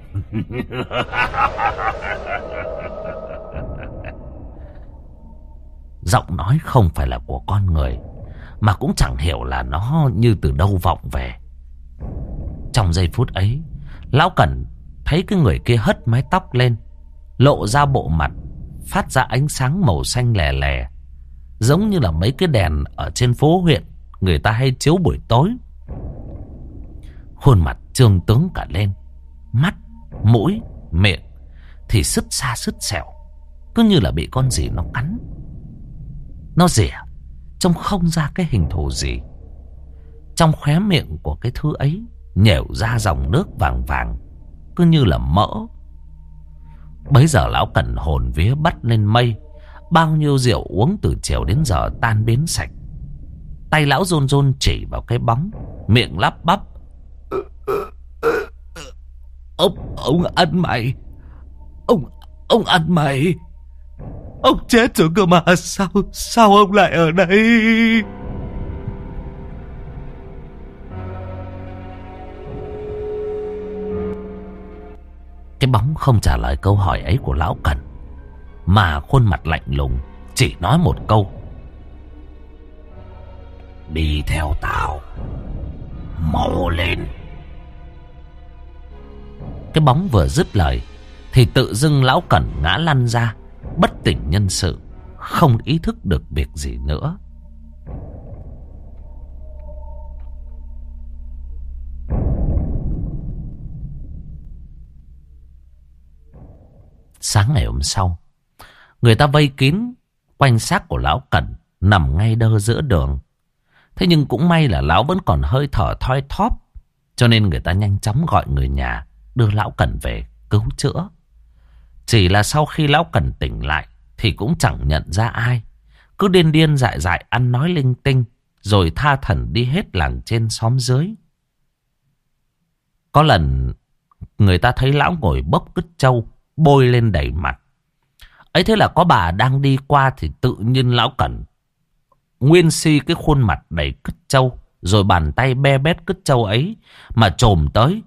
Giọng nói không phải là của con người, mà cũng chẳng hiểu là nó như từ đâu vọng về. Trong giây phút ấy, lão Cẩn thấy cái người kia hất mái tóc lên, lộ ra bộ mặt, phát ra ánh sáng màu xanh lè lè, giống như là mấy cái đèn ở trên phố huyện người ta hay chiếu buổi tối. Khuôn mặt trương tướng cả lên, mắt, mũi, miệng thì sứt xa sứt sẹo, cứ như là bị con gì nó cắn. Nó rỉa, trông không ra cái hình thù gì. Trong khóe miệng của cái thứ ấy nhểu ra dòng nước vàng vàng, cứ như là mỡ. Bấy giờ lão Cẩn hồn vía bắt lên mây. Bao nhiêu rượu uống từ chiều đến giờ tan biến sạch. Tay lão run run chỉ vào cái bóng, miệng lắp bắp: Ông, ông ăn mày. Ông, ông ăn mày. Ông chết rồi cơ mà. Sao, sao ông lại ở đây? Cái bóng không trả lời câu hỏi ấy của lão Cẩn, mà khuôn mặt lạnh lùng chỉ nói một câu: Đi theo tao, mau lên. Cái bóng vừa dứt lời thì tự dưng lão Cẩn ngã lăn ra, bất tỉnh nhân sự, không ý thức được việc gì nữa. Sáng ngày hôm sau, người ta vây kín quanh xác của lão Cẩn nằm ngay đơ giữa đường. Thế nhưng cũng may là lão vẫn còn hơi thở thoi thóp, cho nên người ta nhanh chóng gọi người nhà đưa lão Cẩn về cứu chữa. Chỉ là sau khi lão Cẩn tỉnh lại thì cũng chẳng nhận ra ai, cứ điên điên dại dại ăn nói linh tinh, rồi tha thẩn đi hết làng trên xóm dưới. Có lần người ta thấy lão ngồi bốc cứt trâu bôi lên đầy mặt. Ấy thế là có bà đang đi qua thì tự nhiên lão Cẩn nguyên si cái khuôn mặt đầy cứt trâu, rồi bàn tay be bét cứt trâu ấy mà chồm tới.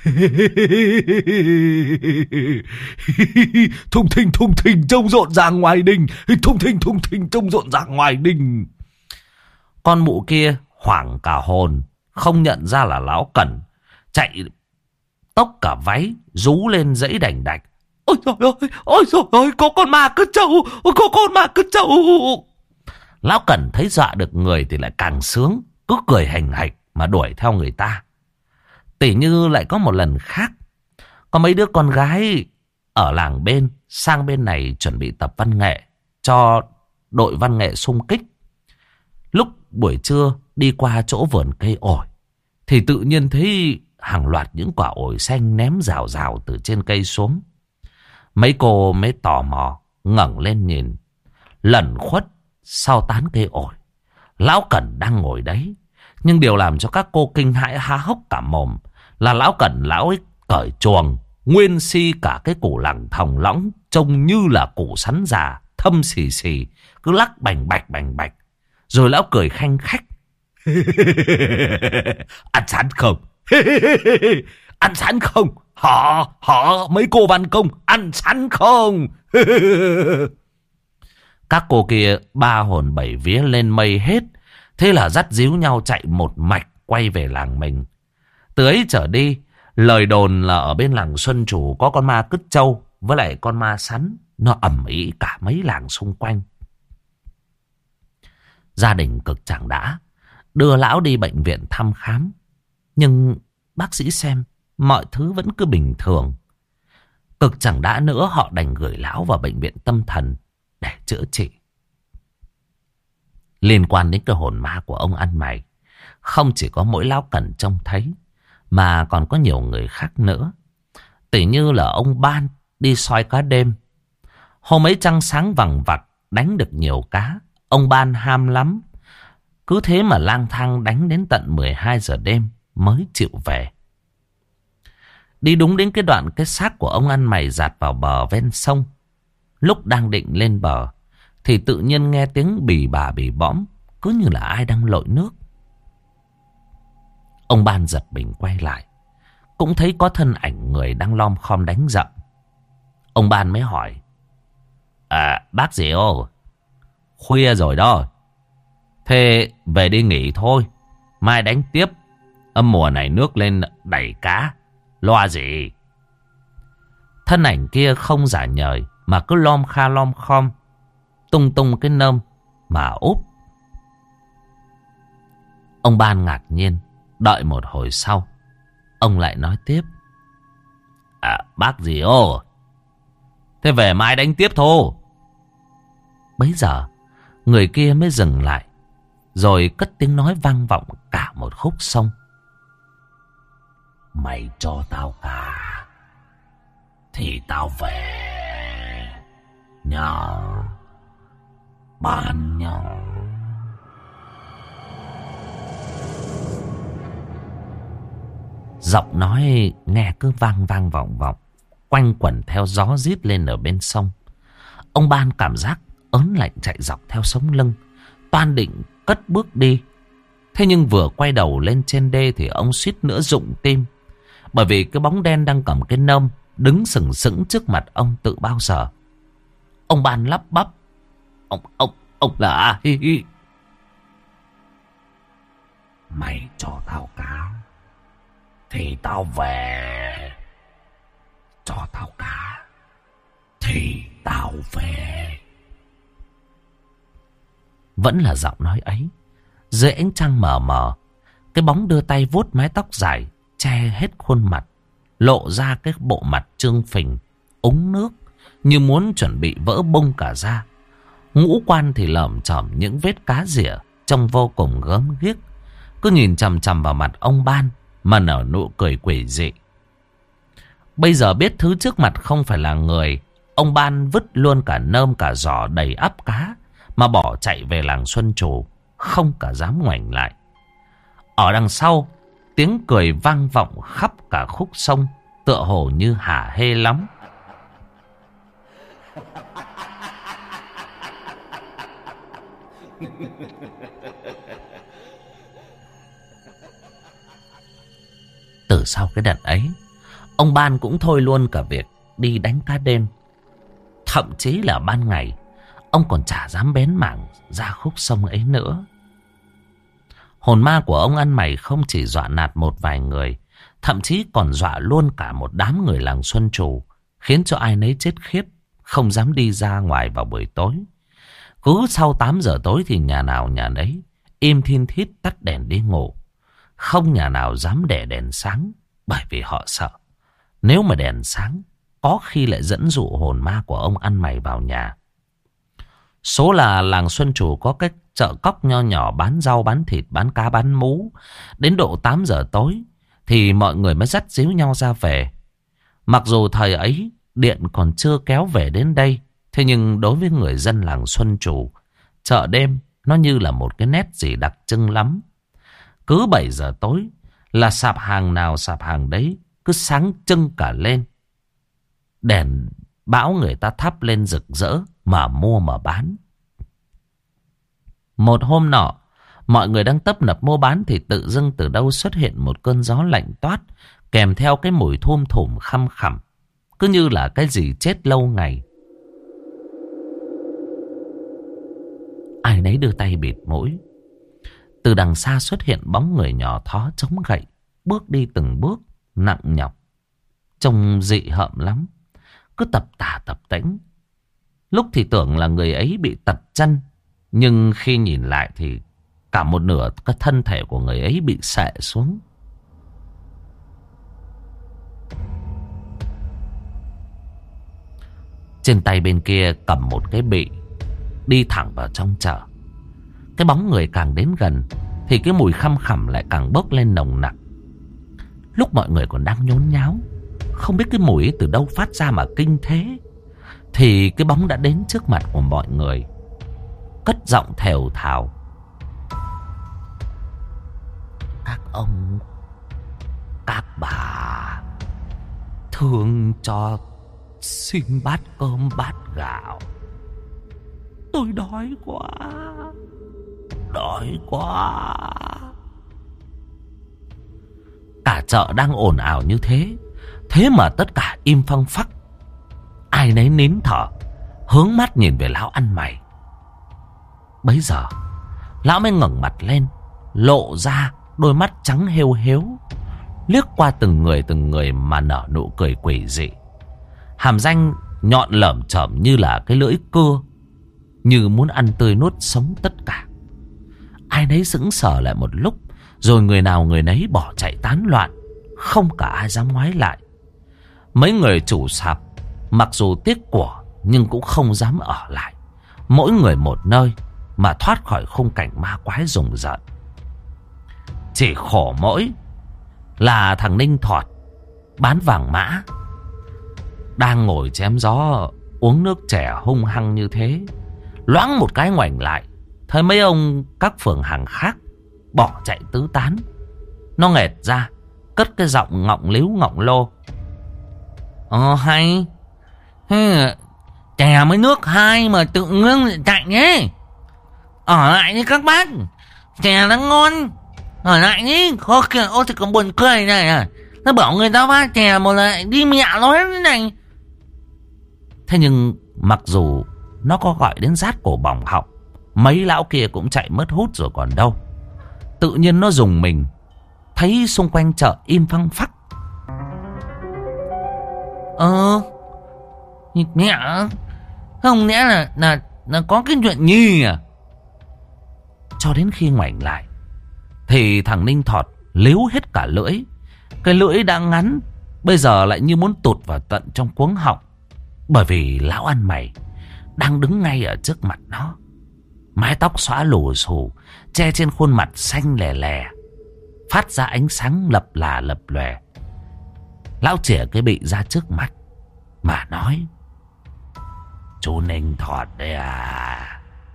Thùng thình thùng thình trông rộn ràng ngoài đình. Thùng thình thùng thình trông rộn ràng ngoài đình. Con mụ kia hoảng cả hồn, không nhận ra là lão Cẩn, chạy tốc cả váy rú lên dãy đành đạch: Ôi trời ơi, ôi trời ơi, có con ma cứt trâu, có con ma cứt trâu. Lão Cẩn thấy dọa được người thì lại càng sướng, cứ cười hành hạch mà đuổi theo người ta. Tỉ như lại có một lần khác, có mấy đứa con gái ở làng bên sang bên này chuẩn bị tập văn nghệ cho đội văn nghệ xung kích. Lúc buổi trưa đi qua chỗ vườn cây ổi thì tự nhiên thấy hàng loạt những quả ổi xanh ném rào rào từ trên cây xuống. Mấy cô mới tò mò ngẩng lên nhìn. Lẩn khuất sau tán cây ổi, lão Cẩn đang ngồi đấy. Nhưng điều làm cho các cô kinh hãi há hốc cả mồm là lão Cẩn lão ấy cởi chuồng, nguyên si cả cái củ lẳng thòng lõng, trông như là củ sắn già, thâm xì xì, cứ lắc bành bạch bành bạch. Rồi lão cười khanh khách: Ăn sắn không? Ăn sắn không? Họ, họ, mấy cô văn công, ăn sắn không? Các cô kia ba hồn bảy vía lên mây hết. Thế là dắt díu nhau chạy một mạch quay về làng mình. Từ ấy trở đi, lời đồn là ở bên làng Xuân Chủ có con ma cứt trâu với lại con ma sắn, nó ầm ĩ cả mấy làng xung quanh. Gia đình Cực chẳng đã đưa lão đi bệnh viện thăm khám, nhưng bác sĩ xem mọi thứ vẫn cứ bình thường. Cực chẳng đã nữa, họ đành gửi lão vào bệnh viện tâm thần để chữa trị. Liên quan đến cái hồn ma của ông ăn mày, không chỉ có mỗi lão Cẩn trông thấy, mà còn có nhiều người khác nữa. Tỉ như là ông Ban đi soi cá đêm. Hôm ấy trăng sáng vằng vặc, đánh được nhiều cá. Ông Ban ham lắm, cứ thế mà lang thang đánh đến tận mười hai giờ đêm mới chịu về. Đi đúng đến cái đoạn cái xác của ông ăn mày dạt vào bờ ven sông. Lúc đang định lên bờ thì tự nhiên nghe tiếng bì bà bì bõm, cứ như là ai đang lội nước. Ông Ban giật mình quay lại, cũng thấy có thân ảnh người đang lom khom đánh dậm. Ông Ban mới hỏi: À, bác gì ô? Khuya rồi đó. Thế về đi nghỉ thôi, mai đánh tiếp. Âm mùa này nước lên đầy cá, loa gì? Thân ảnh kia không giả nhời mà cứ lom kha lom khom, tung tung cái nơm mà úp. Ông Ban ngạc nhiên, đợi một hồi sau, ông lại nói tiếp. À, bác gì ô? Thế về mai đánh tiếp thôi. Bấy giờ, người kia mới dừng lại, rồi cất tiếng nói vang vọng cả một khúc sông. Mày cho tao cả, thì tao về. Nhớ, Ban nhớ. Giọng nói nghe cứ vang vang vọng vọng, quanh quẩn theo gió rít lên ở bên sông. Ông Ban cảm giác ớn lạnh chạy dọc theo sống lưng, toan định cất bước đi. Thế nhưng vừa quay đầu lên trên đê thì ông suýt nữa rụng tim, bởi vì cái bóng đen đang cầm cái nơm đứng sừng sững trước mặt ông tự bao giờ. Ông Ban lắp bắp. Ông, ông, ông là... Hi, hi. Mày cho tao cá, thì tao về. Cho tao cá, thì tao về. Vẫn là giọng nói ấy. Dưới ánh trăng mờ mờ, cái bóng đưa tay vuốt mái tóc dài, che hết khuôn mặt, lộ ra cái bộ mặt trương phình, úng nước, như muốn chuẩn bị vỡ bung cả ra. Ngũ quan thì lởm chởm những vết cá rỉa, trông vô cùng gớm ghiếc. Cứ nhìn chằm chằm vào mặt ông Ban mà nở nụ cười quỷ dị. Bây giờ biết thứ trước mặt không phải là người, ông Ban vứt luôn cả nơm cả giỏ đầy ắp cá mà bỏ chạy về làng Xuân Trù, không cả dám ngoảnh lại. Ở đằng sau, tiếng cười vang vọng khắp cả khúc sông, tựa hồ như hả hê lắm. Từ sau cái đợt ấy, ông Ban cũng thôi luôn cả việc đi đánh cá đêm. Thậm chí là ban ngày, ông còn chả dám bén mảng ra khúc sông ấy nữa. Hồn ma của ông ăn mày không chỉ dọa nạt một vài người, thậm chí còn dọa luôn cả một đám người làng Xuân Trù, khiến cho ai nấy chết khiếp, không dám đi ra ngoài vào buổi tối. Cứ sau tám giờ tối thì nhà nào nhà nấy im thin thít tắt đèn đi ngủ. Không nhà nào dám để đèn sáng, bởi vì họ sợ nếu mà đèn sáng có khi lại dẫn dụ hồn ma của ông ăn mày vào nhà. Số là làng Xuân Trù có cái chợ cóc nho nhỏ bán rau, bán thịt, bán cá, bán mú. Đến độ tám giờ tối thì mọi người mới dắt díu nhau ra về. Mặc dù thời ấy điện còn chưa kéo về đến đây, thế nhưng đối với người dân làng Xuân Trù, chợ đêm nó như là một cái nét gì đặc trưng lắm. Cứ bảy giờ tối là sạp hàng nào sạp hàng đấy cứ sáng trưng cả lên. Đèn bão người ta thắp lên rực rỡ mà mua mà bán. Một hôm nọ, mọi người đang tấp nập mua bán thì tự dưng từ đâu xuất hiện một cơn gió lạnh toát, kèm theo cái mùi thum thủm khăm khẳm, cứ như là cái gì chết lâu ngày. Ai nấy đưa tay bịt mũi. Từ đằng xa xuất hiện bóng người nhỏ thó chống gậy, bước đi từng bước nặng nhọc, trông dị hợm lắm, cứ tập tả tập tễnh. Lúc thì tưởng là người ấy bị tật chân, nhưng khi nhìn lại thì cả một nửa cái thân thể của người ấy bị xệ xuống. Trên tay bên kia cầm một cái bị, đi thẳng vào trong chợ. Cái bóng người càng đến gần thì cái mùi khăm khẳm lại càng bốc lên nồng nặc. Lúc mọi người còn đang nhốn nháo, không biết cái mùi ấy từ đâu phát ra mà kinh thế, thì cái bóng đã đến trước mặt của mọi người, cất giọng thều thào: các ông, các bà, thương cho xin bát cơm bát gạo. Tôi đói quá, đói quá. Cả chợ đang ồn ào như thế, thế mà tất cả im phăng phắc. Ai nấy nín thở, hướng mắt nhìn về lão ăn mày. Bấy giờ lão mới ngẩng mặt lên, lộ ra đôi mắt trắng hêu hếu, liếc qua từng người từng người mà nở nụ cười quỷ dị. Hàm răng nhọn lởm chởm như là cái lưỡi cưa, như muốn ăn tươi nuốt sống tất cả. Ai nấy sững sờ lại một lúc, rồi người nào người nấy bỏ chạy tán loạn, không cả ai dám ngoái lại. Mấy người chủ sạp mặc dù tiếc của nhưng cũng không dám ở lại, mỗi người một nơi mà thoát khỏi khung cảnh ma quái rùng rợn. Chỉ khổ mỗi là thằng Ninh Thọt bán vàng mã đang ngồi chém gió uống nước chè hung hăng như thế, loáng một cái ngoảnh lại thấy mấy ông các phường hàng khác bỏ chạy tứ tán. Nó nghệt ra cất cái giọng ngọng líu ngọng lô: Ờ hay, chè mới nước hai mà tự ngưng chạy nhé. Ở lại đi các bác, chè nó ngon. Ở lại đi, khó kìa. Ôi thì còn buồn cười này à. Nó bảo người ta pha chè một lại đi mẹ nó thế này. Thế nhưng mặc dù nó có gọi đến rát cổ bỏng họng, mấy lão kia cũng chạy mất hút rồi còn đâu. Tự nhiên nó rùng mình, thấy xung quanh chợ im phăng phắc. Ờ mẹ, không lẽ là, là, là có cái chuyện nhì à? Cho đến khi ngoảnh lại thì thằng Ninh Thọt líu hết cả lưỡi. Cái lưỡi đã ngắn bây giờ lại như muốn tụt vào tận trong cuống họng, bởi vì lão ăn mày đang đứng ngay ở trước mặt nó. Mái tóc xõa lù xù che trên khuôn mặt xanh lè lè, phát ra ánh sáng lập là lập lòe. Lão chỉa cái bị ra trước mặt mà nói: Chú Ninh Thọt đây à,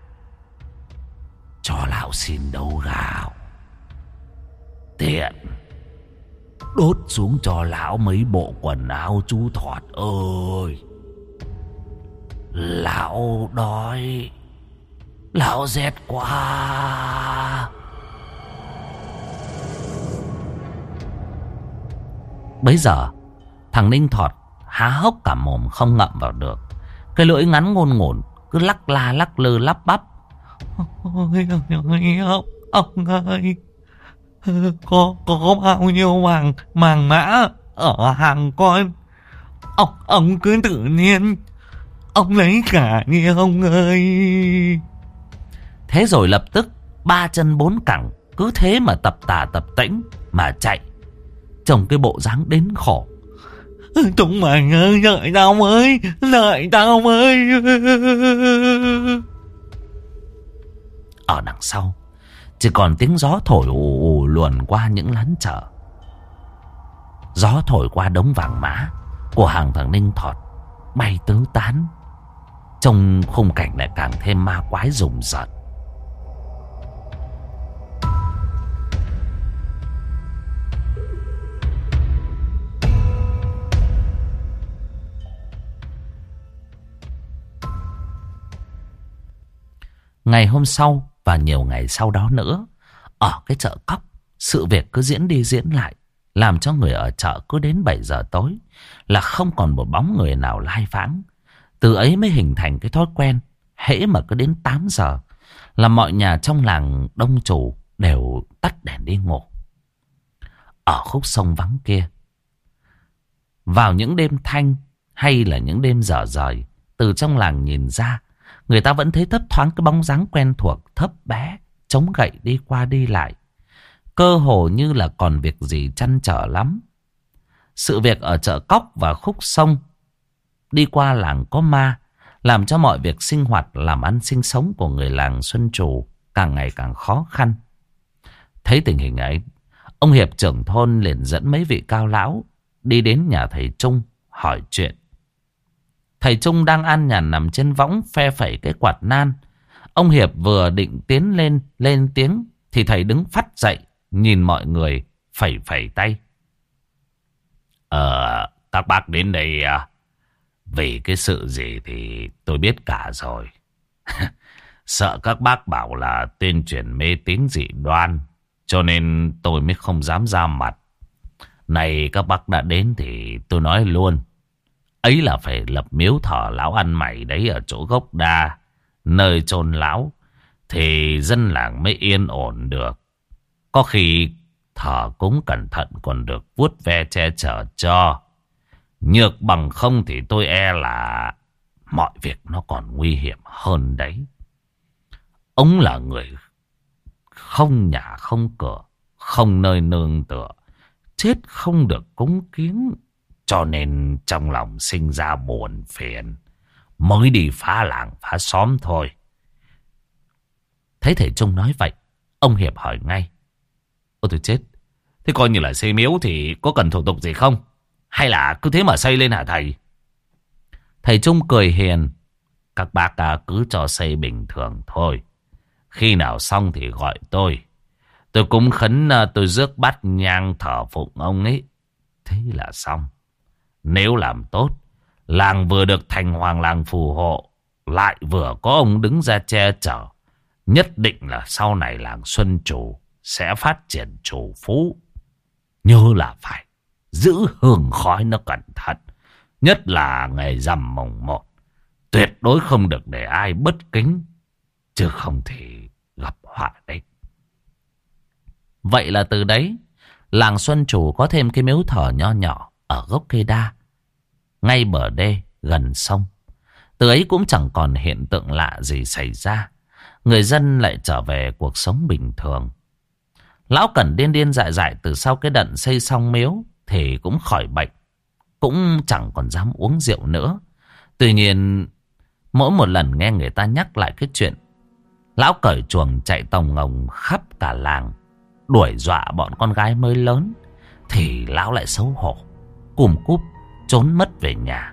cho lão xin đấu gạo, tiện đốt xuống cho lão mấy bộ quần áo chú Thọt ơi. Lão đói, lão rét quá. Bấy giờ thằng Ninh Thọt há hốc cả mồm không ngậm vào được. Cái lưỡi ngắn ngôn ngổn cứ lắc la lắc lư lắp bắp: Ôi ôi ông, ông ơi, có có bao nhiêu vàng vàng mã ở hàng con, ông ông cứ tự nhiên ông lấy cả đi ông ơi. Thế rồi lập tức ba chân bốn cẳng cứ thế mà tập tà tập tễnh mà chạy, trông cái bộ dáng đến khổ. Chúng mày ơi, đợi tao ơi, đợi tao ơi. Ở đằng sau chỉ còn tiếng gió thổi ù ù luồn qua những lán chợ. Gió thổi qua đống vàng mã của hàng thằng Ninh Thọt bay tứ tán, trông khung cảnh lại càng thêm ma quái rùng rợn. Ngày hôm sau và nhiều ngày sau đó nữa, ở cái chợ cóc, sự việc cứ diễn đi diễn lại, làm cho người ở chợ cứ đến bảy giờ tối là không còn một bóng người nào lai vãng. Từ ấy mới hình thành cái thói quen, hễ mà cứ đến tám giờ là mọi nhà trong làng đông chủ đều tắt đèn đi ngủ. Ở khúc sông vắng kia, vào những đêm thanh hay là những đêm dở dời, từ trong làng nhìn ra, người ta vẫn thấy thấp thoáng cái bóng dáng quen thuộc thấp bé, chống gậy đi qua đi lại, cơ hồ như là còn việc gì trăn trở lắm. Sự việc ở chợ cóc và khúc sông đi qua làng có ma, làm cho mọi việc sinh hoạt làm ăn sinh sống của người làng Xuân Trù càng ngày càng khó khăn. Thấy tình hình ấy, ông Hiệp trưởng thôn liền dẫn mấy vị cao lão đi đến nhà thầy Trung hỏi chuyện. Thầy Trung đang an nhàn nằm trên võng phe phẩy cái quạt nan. Ông Hiệp vừa định tiến lên lên tiếng thì thầy đứng phắt dậy, nhìn mọi người phẩy phẩy tay. Ờ, các bác đến đây à, vì cái sự gì thì tôi biết cả rồi. Sợ các bác bảo là tuyên truyền mê tín dị đoan, cho nên tôi mới không dám ra mặt. Này các bác đã đến thì tôi nói luôn, ấy là phải lập miếu thờ lão ăn mày đấy ở chỗ gốc đa, nơi chôn lão, thì dân làng mới yên ổn được. Có khi thờ cúng cẩn thận còn được vuốt ve che chở cho. Nhược bằng không thì tôi e là mọi việc nó còn nguy hiểm hơn đấy. Ông là người không nhà không cửa, không nơi nương tựa, chết không được cúng kiến, cho nên trong lòng sinh ra buồn phiền, mới đi phá làng phá xóm thôi. Thấy thầy Trung nói vậy, ông Hiệp hỏi ngay. Ôi tôi chết, thế coi như là xây miếu thì có cần thủ tục gì không? Hay là cứ thế mà xây lên hả thầy? Thầy Trung cười hiền. Các bác à, cứ cho xây bình thường thôi. Khi nào xong thì gọi tôi. Tôi cúng khấn, tôi rước bát nhang thờ phụng ông ấy. Thế là xong. Nếu làm tốt, làng vừa được thành hoàng làng phù hộ, lại vừa có ông đứng ra che chở, nhất định là sau này làng Xuân Trù sẽ phát triển trù phú. Nhớ là phải giữ hương khói nó cẩn thận. Nhất là ngày rằm mồng một. Tuyệt đối không được để ai bất kính, chứ không thì gặp họa đấy. Vậy là từ đấy, làng Xuân Trù có thêm cái miếu thờ nho nhỏ ở gốc cây đa, ngay bờ đê gần sông. Từ ấy cũng chẳng còn hiện tượng lạ gì xảy ra. Người dân lại trở về cuộc sống bình thường. Lão Cẩn điên điên dại dại từ sau cái đận xây xong miếu thì cũng khỏi bệnh, cũng chẳng còn dám uống rượu nữa. Tuy nhiên, mỗi một lần nghe người ta nhắc lại cái chuyện lão cởi chuồng chạy tòng ngồng khắp cả làng, đuổi dọa bọn con gái mới lớn, thì lão lại xấu hổ, cùm cúp trốn mất về nhà.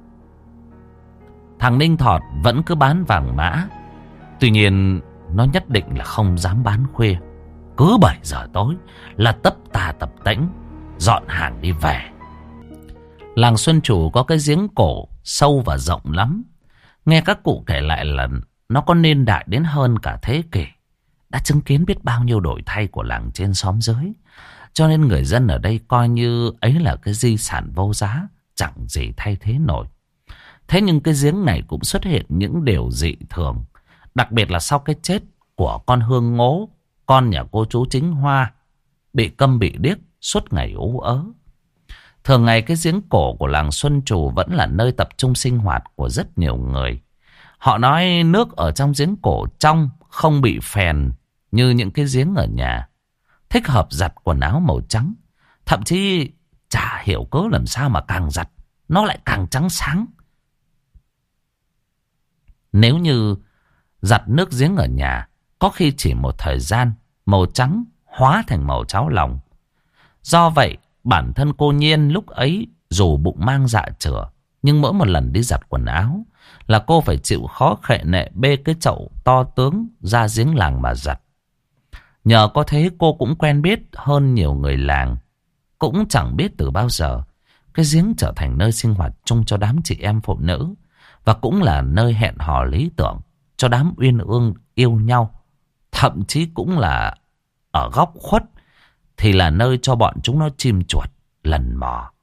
Thằng Ninh Thọt vẫn cứ bán vàng mã. Tuy nhiên nó nhất định là không dám bán khuya. Cứ bảy giờ tối là tấp tà tập tễnh dọn hàng đi về. Làng Xuân Trù có cái giếng cổ sâu và rộng lắm. Nghe các cụ kể lại là nó có niên đại đến hơn cả thế kỷ, đã chứng kiến biết bao nhiêu đổi thay của làng trên xóm dưới. Cho nên người dân ở đây coi như ấy là cái di sản vô giá, chẳng gì thay thế nổi. Thế nhưng cái giếng này cũng xuất hiện những điều dị thường. Đặc biệt là sau cái chết của con Hương Ngố, con nhà cô chú Chính Hoa, bị câm bị điếc, suốt ngày ú ớ. Thường ngày cái giếng cổ của làng Xuân Trù vẫn là nơi tập trung sinh hoạt của rất nhiều người. Họ nói nước ở trong giếng cổ trong, không bị phèn như những cái giếng ở nhà. Thích hợp giặt quần áo màu trắng. Thậm chí chả hiểu cớ làm sao mà càng giặt nó lại càng trắng sáng. Nếu như giặt nước giếng ở nhà, có khi chỉ một thời gian màu trắng hóa thành màu cháo lòng. Do vậy bản thân cô Nhiên lúc ấy dù bụng mang dạ chửa, nhưng mỗi một lần đi giặt quần áo là cô phải chịu khó khệ nệ bê cái chậu to tướng ra giếng làng mà giặt. Nhờ có thế cô cũng quen biết hơn nhiều người làng. Cũng chẳng biết từ bao giờ cái giếng trở thành nơi sinh hoạt chung cho đám chị em phụ nữ, và cũng là nơi hẹn hò lý tưởng cho đám uyên ương yêu nhau. Thậm chí cũng là ở góc khuất thì là nơi cho bọn chúng nó chim chuột lần mò.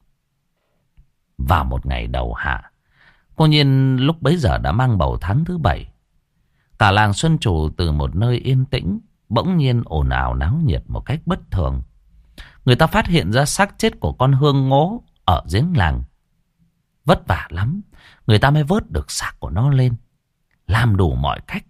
Vào một ngày đầu hạ, cô Nhiên lúc bấy giờ đã mang bầu tháng thứ bảy. Cả làng Xuân Trù từ một nơi yên tĩnh bỗng nhiên ồn ào náo nhiệt một cách bất thường. Người ta phát hiện ra xác chết của con Hương Ngố ở giếng làng. Vất vả lắm người ta mới vớt được xác của nó lên, làm đủ mọi cách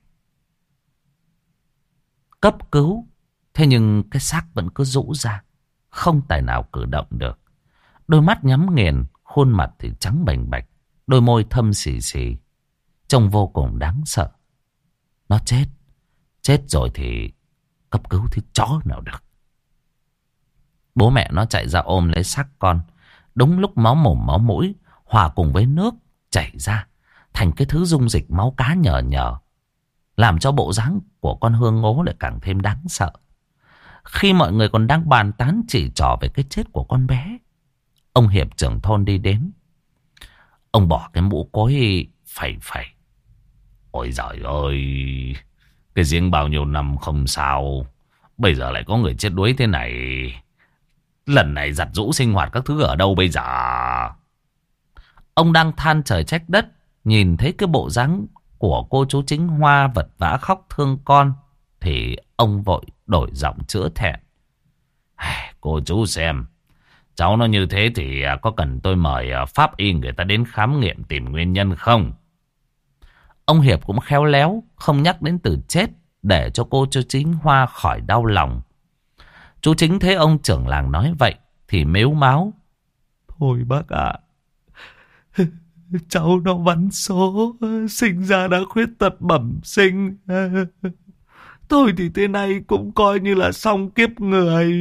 cấp cứu. Thế nhưng cái xác vẫn cứ rũ ra, không tài nào cử động được. Đôi mắt nhắm nghiền, khuôn mặt thì trắng bềnh bạch, đôi môi thâm xì xì, trông vô cùng đáng sợ. Nó chết, chết rồi thì cấp cứu thì chó nào được. Bố mẹ nó chạy ra ôm lấy xác con. Đúng lúc máu mồm máu mũi hòa cùng với nước chảy ra thành cái thứ dung dịch máu cá nhờ nhờ, làm cho bộ dáng của con Hương Ngố lại càng thêm đáng sợ. Khi mọi người còn đang bàn tán chỉ trỏ về cái chết của con bé, ông Hiệp trưởng thôn đi đến. Ông bỏ cái mũ cối phẩy phẩy. Ôi giời ơi, cái giếng bao nhiêu năm không sao, bây giờ lại có người chết đuối thế này. Lần này giặt giũ sinh hoạt các thứ ở đâu bây giờ? Ông đang than trời trách đất, nhìn thấy cái bộ dáng của cô chú Chính Hoa vật vã khóc thương con, thì ông vội đổi giọng chữa thẹn. Cô chú xem, Cháu nó như thế thì có cần tôi mời pháp y người ta đến khám nghiệm tìm nguyên nhân không? Ông Hiệp cũng khéo léo, không nhắc đến từ chết, để cho cô chú Chính Hoa khỏi đau lòng. Chú Chính thấy ông trưởng làng nói vậy thì mếu máo. Thôi bác ạ, à, cháu nó vắn số, sinh ra đã khuyết tật bẩm sinh. Thôi thì thế này cũng coi như là xong kiếp người.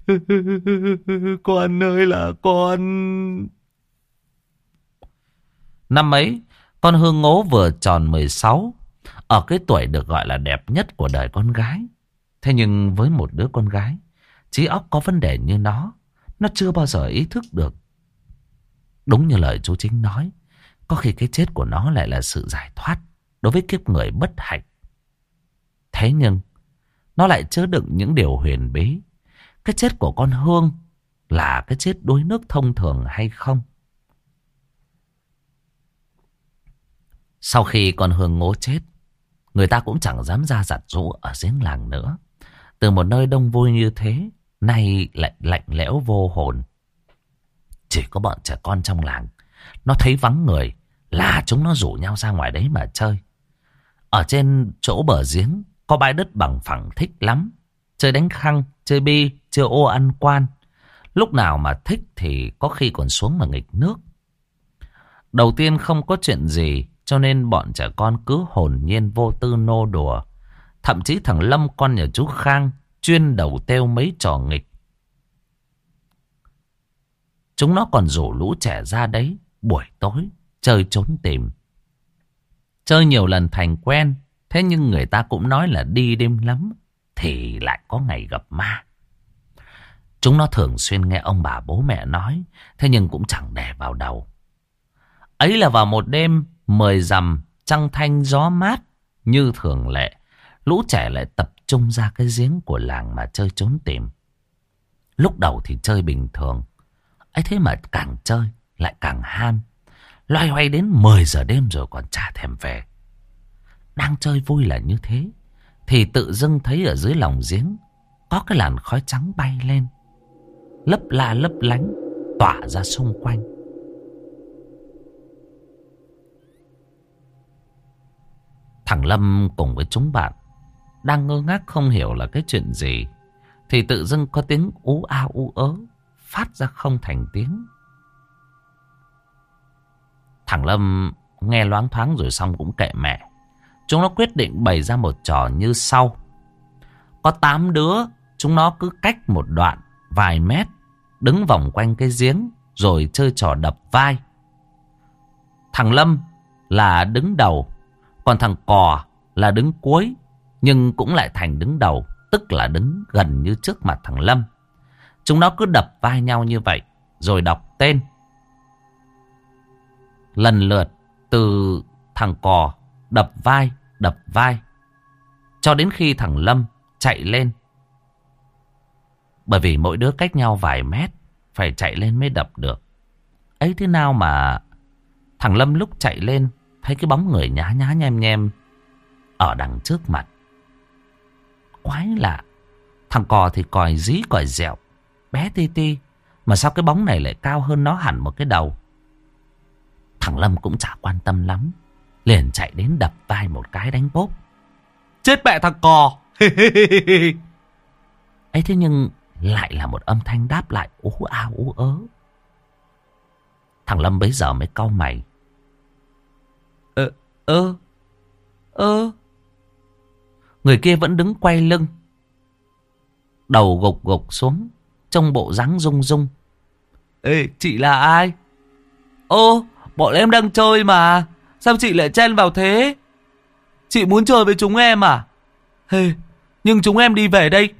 Con ơi là con. Năm ấy, con Hương Ngố vừa tròn mười sáu, ở cái tuổi được gọi là đẹp nhất của đời con gái. Thế nhưng với một đứa con gái, trí óc có vấn đề như nó, nó chưa bao giờ ý thức được. Đúng như lời chú Chính nói, có khi cái chết của nó lại là sự giải thoát đối với kiếp người bất hạnh. Thế nhưng, nó lại chứa đựng những điều huyền bí. Cái chết của con Hương là cái chết đuối nước thông thường hay không? Sau khi con Hương Ngố chết, người ta cũng chẳng dám ra giặt giũ ở giếng làng nữa. Từ một nơi đông vui như thế, nay lại lạnh lẽo vô hồn. Chỉ có bọn trẻ con trong làng, nó thấy vắng người là chúng nó rủ nhau ra ngoài đấy mà chơi. Ở trên chỗ bờ giếng có bãi đất bằng phẳng thích lắm. Chơi đánh khăng, chơi bi, chơi ô ăn quan. Lúc nào mà thích thì có khi còn xuống mà nghịch nước. Đầu tiên không có chuyện gì, cho nên bọn trẻ con cứ hồn nhiên vô tư nô đùa. Thậm chí thằng Lâm con nhà chú Khang chuyên đầu têu mấy trò nghịch. Chúng nó còn rủ lũ trẻ ra đấy buổi tối chơi trốn tìm. Chơi nhiều lần thành quen, thế nhưng người ta cũng nói là đi đêm lắm thì lại có ngày gặp ma. Chúng nó thường xuyên nghe ông bà bố mẹ nói, thế nhưng cũng chẳng để vào đầu. Ấy là vào một đêm mười rằm trăng thanh gió mát, như thường lệ, lũ trẻ lại tập trung ra cái giếng của làng mà chơi trốn tìm. Lúc đầu thì chơi bình thường, ấy thế mà càng chơi lại càng ham. Loay hoay đến mười giờ đêm rồi còn chả thèm về. Đang chơi vui là như thế, thì tự dưng thấy ở dưới lòng giếng có cái làn khói trắng bay lên, lấp la lấp lánh, tỏa ra xung quanh. Thằng Lâm cùng với chúng bạn đang ngơ ngác không hiểu là cái chuyện gì, thì tự dưng có tiếng ú a ú ớ phát ra không thành tiếng. Thằng Lâm nghe loáng thoáng rồi xong cũng kệ mẹ. Chúng nó quyết định bày ra một trò như sau. Có tám đứa, chúng nó cứ cách một đoạn vài mét, đứng vòng quanh cái giếng rồi chơi trò đập vai. Thằng Lâm là đứng đầu, còn thằng Cò là đứng cuối, nhưng cũng lại thành đứng đầu, tức là đứng gần như trước mặt thằng Lâm. Chúng nó cứ đập vai nhau như vậy, rồi đọc tên. Lần lượt từ thằng Cò đập vai, đập vai, cho đến khi thằng Lâm chạy lên. Bởi vì mỗi đứa cách nhau vài mét, phải chạy lên mới đập được. Ấy thế nào mà thằng Lâm lúc chạy lên thấy cái bóng người nhá nhá nhem nhem ở đằng trước mặt. Quái lạ, thằng Cò thì còi dí còi dẹo, bé ti ti, mà sao cái bóng này lại cao hơn nó hẳn một cái đầu. Thằng Lâm cũng chả quan tâm lắm, liền chạy đến đập vai một cái đánh bốp. Chết mẹ thằng Cò. Ấy thế nhưng lại là một âm thanh đáp lại ú a ú ớ. Thằng Lâm bấy giờ mới cau mày. Ơ ơ ơ Người kia vẫn đứng quay lưng, đầu gục gục xuống, trông bộ dáng rung rung. Ê, chị là ai? Ô, bọn em đang chơi mà, sao chị lại chen vào thế? Chị muốn chơi với chúng em à? Hê, nhưng chúng em đi về đây.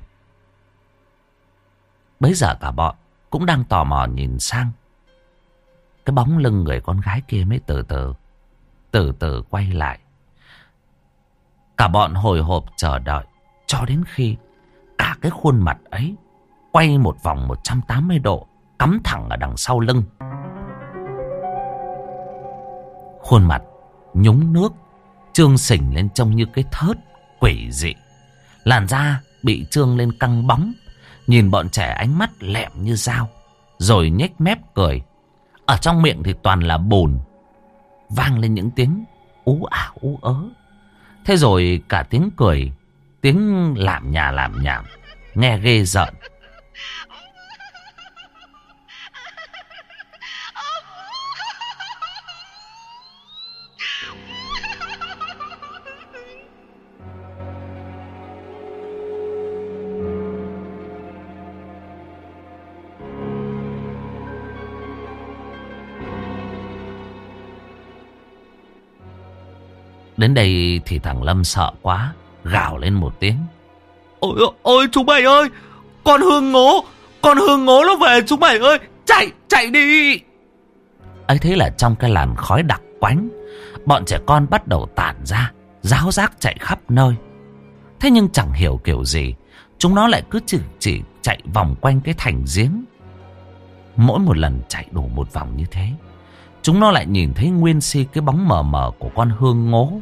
Bấy giờ cả bọn cũng đang tò mò nhìn sang. Cái bóng lưng người con gái kia mới từ từ Từ từ quay lại. Cả bọn hồi hộp chờ đợi, cho đến khi cả cái khuôn mặt ấy quay một vòng một trăm tám mươi độ, cắm thẳng ở đằng sau lưng. Khuôn mặt nhúng nước, trương sình lên trông như cái thớt quỷ dị. Làn da bị trương lên căng bóng, nhìn bọn trẻ ánh mắt lẹm như dao. rồi nhếch mép cười. Ở trong miệng thì toàn là bùn, vang lên những tiếng ú ả ú ớ. Thế rồi cả tiếng cười, tiếng lảm nhà lảm nhảm, nghe ghê rợn. Đến đây thì thằng Lâm sợ quá, gào lên một tiếng. Ôi ôi chúng mày ơi, con Hương Ngố, con Hương Ngố nó về chúng mày ơi, chạy, chạy đi. Ấy thế là trong cái làn khói đặc quánh, bọn trẻ con bắt đầu tản ra, ráo rác chạy khắp nơi. Thế nhưng chẳng hiểu kiểu gì, chúng nó lại cứ chỉ, chỉ chạy vòng quanh cái thành giếng. Mỗi một lần chạy đủ một vòng như thế, chúng nó lại nhìn thấy nguyên si cái bóng mờ mờ của con Hương Ngố.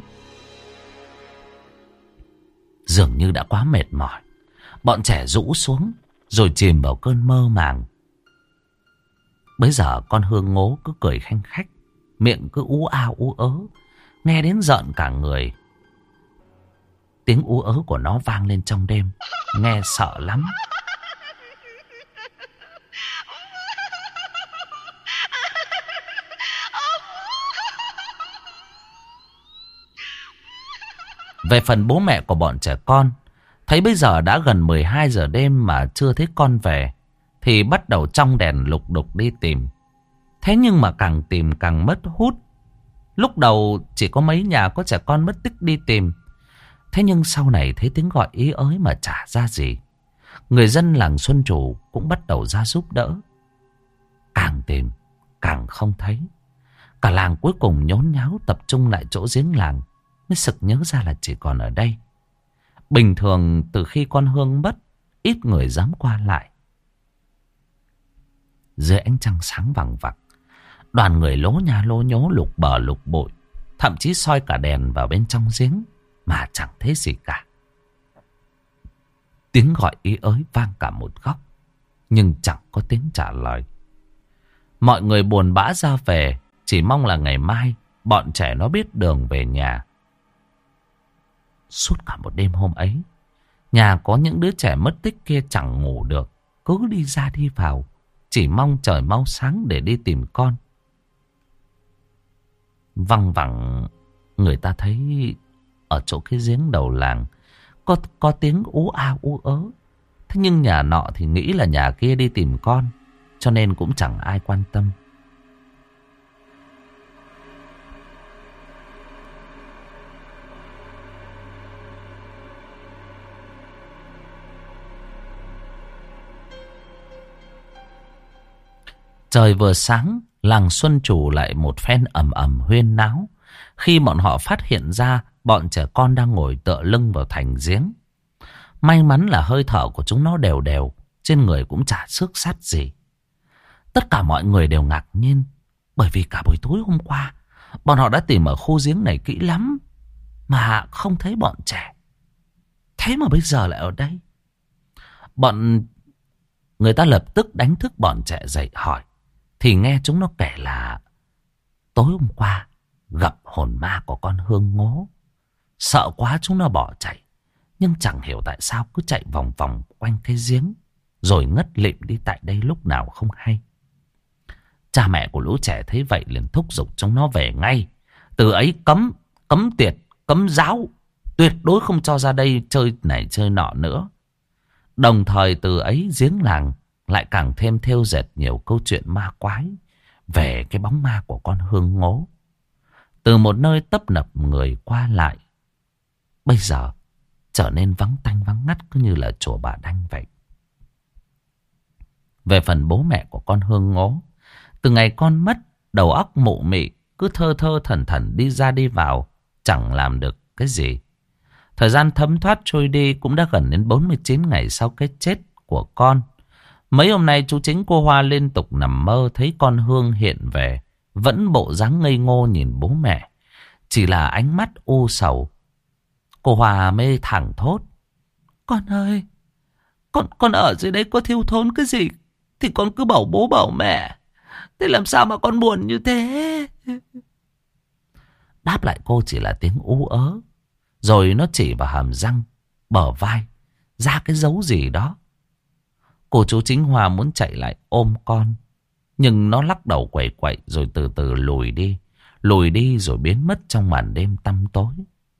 Dường như đã quá mệt mỏi, bọn trẻ rũ xuống rồi chìm vào cơn mơ màng. Bấy giờ con Hương Ngố cứ cười khanh khách, miệng cứ ú a ú ớ, nghe đến rợn cả người. Tiếng ú ớ của nó vang lên trong đêm, nghe sợ lắm. Về phần bố mẹ của bọn trẻ con, thấy bây giờ đã gần mười hai giờ đêm mà chưa thấy con về, thì bắt đầu trong đèn lục đục đi tìm. Thế nhưng mà càng tìm càng mất hút. Lúc đầu chỉ có mấy nhà có trẻ con mất tích đi tìm. Thế nhưng sau này thấy tiếng gọi ý ới mà chả ra gì. Người dân làng Xuân Chủ cũng bắt đầu ra giúp đỡ. Càng tìm càng không thấy. Cả làng cuối cùng nhốn nháo tập trung lại chỗ giếng làng, mới sực nhớ ra là chỉ còn ở đây. Bình thường từ khi con Hương mất, ít người dám qua lại. Dưới ánh trăng sáng vằng vặc, đoàn người lố nhà lố nhố lục bờ lục bụi, thậm chí soi cả đèn vào bên trong giếng mà chẳng thấy gì cả. Tiếng gọi ý ới vang cả một góc, nhưng chẳng có tiếng trả lời. Mọi người buồn bã ra về, chỉ mong là ngày mai bọn trẻ nó biết đường về nhà. Suốt cả một đêm hôm ấy, nhà có những đứa trẻ mất tích kia chẳng ngủ được, cứ đi ra đi vào, chỉ mong trời mau sáng để đi tìm con. Văng vẳng người ta thấy ở chỗ cái giếng đầu làng có, có tiếng ú a ú ớ. Thế nhưng nhà nọ thì nghĩ là nhà kia đi tìm con, cho nên cũng chẳng ai quan tâm. Trời vừa sáng, làng Xuân Chủ lại một phen ầm ầm huyên náo, khi bọn họ phát hiện ra bọn trẻ con đang ngồi tựa lưng vào thành giếng. May mắn là hơi thở của chúng nó đều đều, trên người cũng chả xước sát gì. Tất cả mọi người đều ngạc nhiên, bởi vì cả buổi tối hôm qua, bọn họ đã tìm ở khu giếng này kỹ lắm, mà không thấy bọn trẻ. Thế mà bây giờ lại ở đây. Bọn người ta lập tức đánh thức bọn trẻ dậy hỏi, thì nghe chúng nó kể là tối hôm qua gặp hồn ma của con Hương Ngố. Sợ quá chúng nó bỏ chạy, nhưng chẳng hiểu tại sao cứ chạy vòng vòng quanh cái giếng, rồi ngất lịm đi tại đây lúc nào không hay. Cha mẹ của lũ trẻ thấy vậy liền thúc giục chúng nó về ngay. Từ ấy cấm, cấm tiệt, cấm giáo, tuyệt đối không cho ra đây chơi này chơi nọ nữa. Đồng thời từ ấy giếng làng lại càng thêm thêu dệt nhiều câu chuyện ma quái về cái bóng ma của con Hương Ngố. Từ một nơi tấp nập người qua lại, bây giờ trở nên vắng tanh vắng ngắt, cứ như là chùa Bà Đanh vậy. Về phần bố mẹ của con Hương Ngố, từ ngày con mất, đầu óc mụ mị, cứ thơ thơ thần thần đi ra đi vào, chẳng làm được cái gì. Thời gian thấm thoát trôi đi, cũng đã gần đến bốn mươi chín ngày sau cái chết của con. Mấy hôm nay chú Chính cô Hoa liên tục nằm mơ thấy con Hương hiện về, vẫn bộ dáng ngây ngô nhìn bố mẹ, chỉ là ánh mắt u sầu. Cô Hoa mê thẳng thốt: Con ơi, con con ở dưới đấy có thiếu thốn cái gì thì con cứ bảo bố bảo mẹ. Thế làm sao mà con buồn như thế? Đáp lại cô chỉ là tiếng ú ớ. Rồi nó chỉ vào hàm răng, bờ vai, ra cái dấu gì đó. Cô chú Chính Hoa muốn chạy lại ôm con, nhưng nó lắc đầu quẩy quậy rồi từ từ lùi đi. Lùi đi rồi biến mất trong màn đêm tăm tối.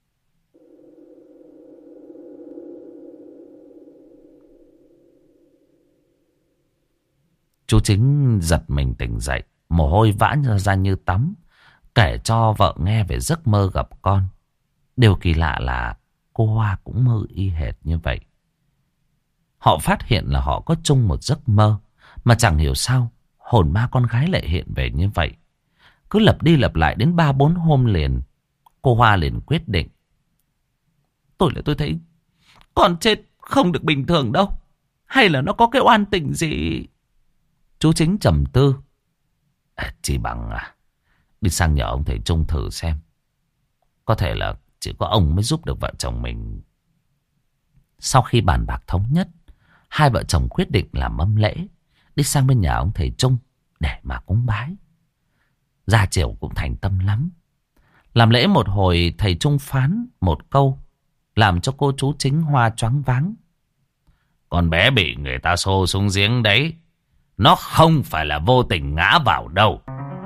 Chú Chính giật mình tỉnh dậy, mồ hôi vã ra như tắm, kể cho vợ nghe về giấc mơ gặp con. Điều kỳ lạ là cô Hoa cũng mơ y hệt như vậy. Họ phát hiện là họ có chung một giấc mơ, mà chẳng hiểu sao hồn ma con gái lại hiện về như vậy. Cứ lặp đi lặp lại đến ba bốn hôm liền. Cô Hoa liền quyết định: Tôi là tôi thấy con chết không được bình thường đâu. Hay là nó có cái oan tình gì? Chú Chính trầm tư: à, chỉ bằng à, đi sang nhờ ông thầy Trung thử xem. Có thể là chỉ có ông mới giúp được vợ chồng mình. Sau khi bàn bạc thống nhất, hai vợ chồng quyết định làm mâm lễ, đi sang bên nhà ông thầy Trung để mà cúng bái. Gia Triều cũng thành tâm lắm. Làm lễ một hồi, thầy Trung phán một câu làm cho cô chú Chính Hoa choáng váng: Con bé bị người ta xô xuống giếng đấy, nó không phải là vô tình ngã vào đâu.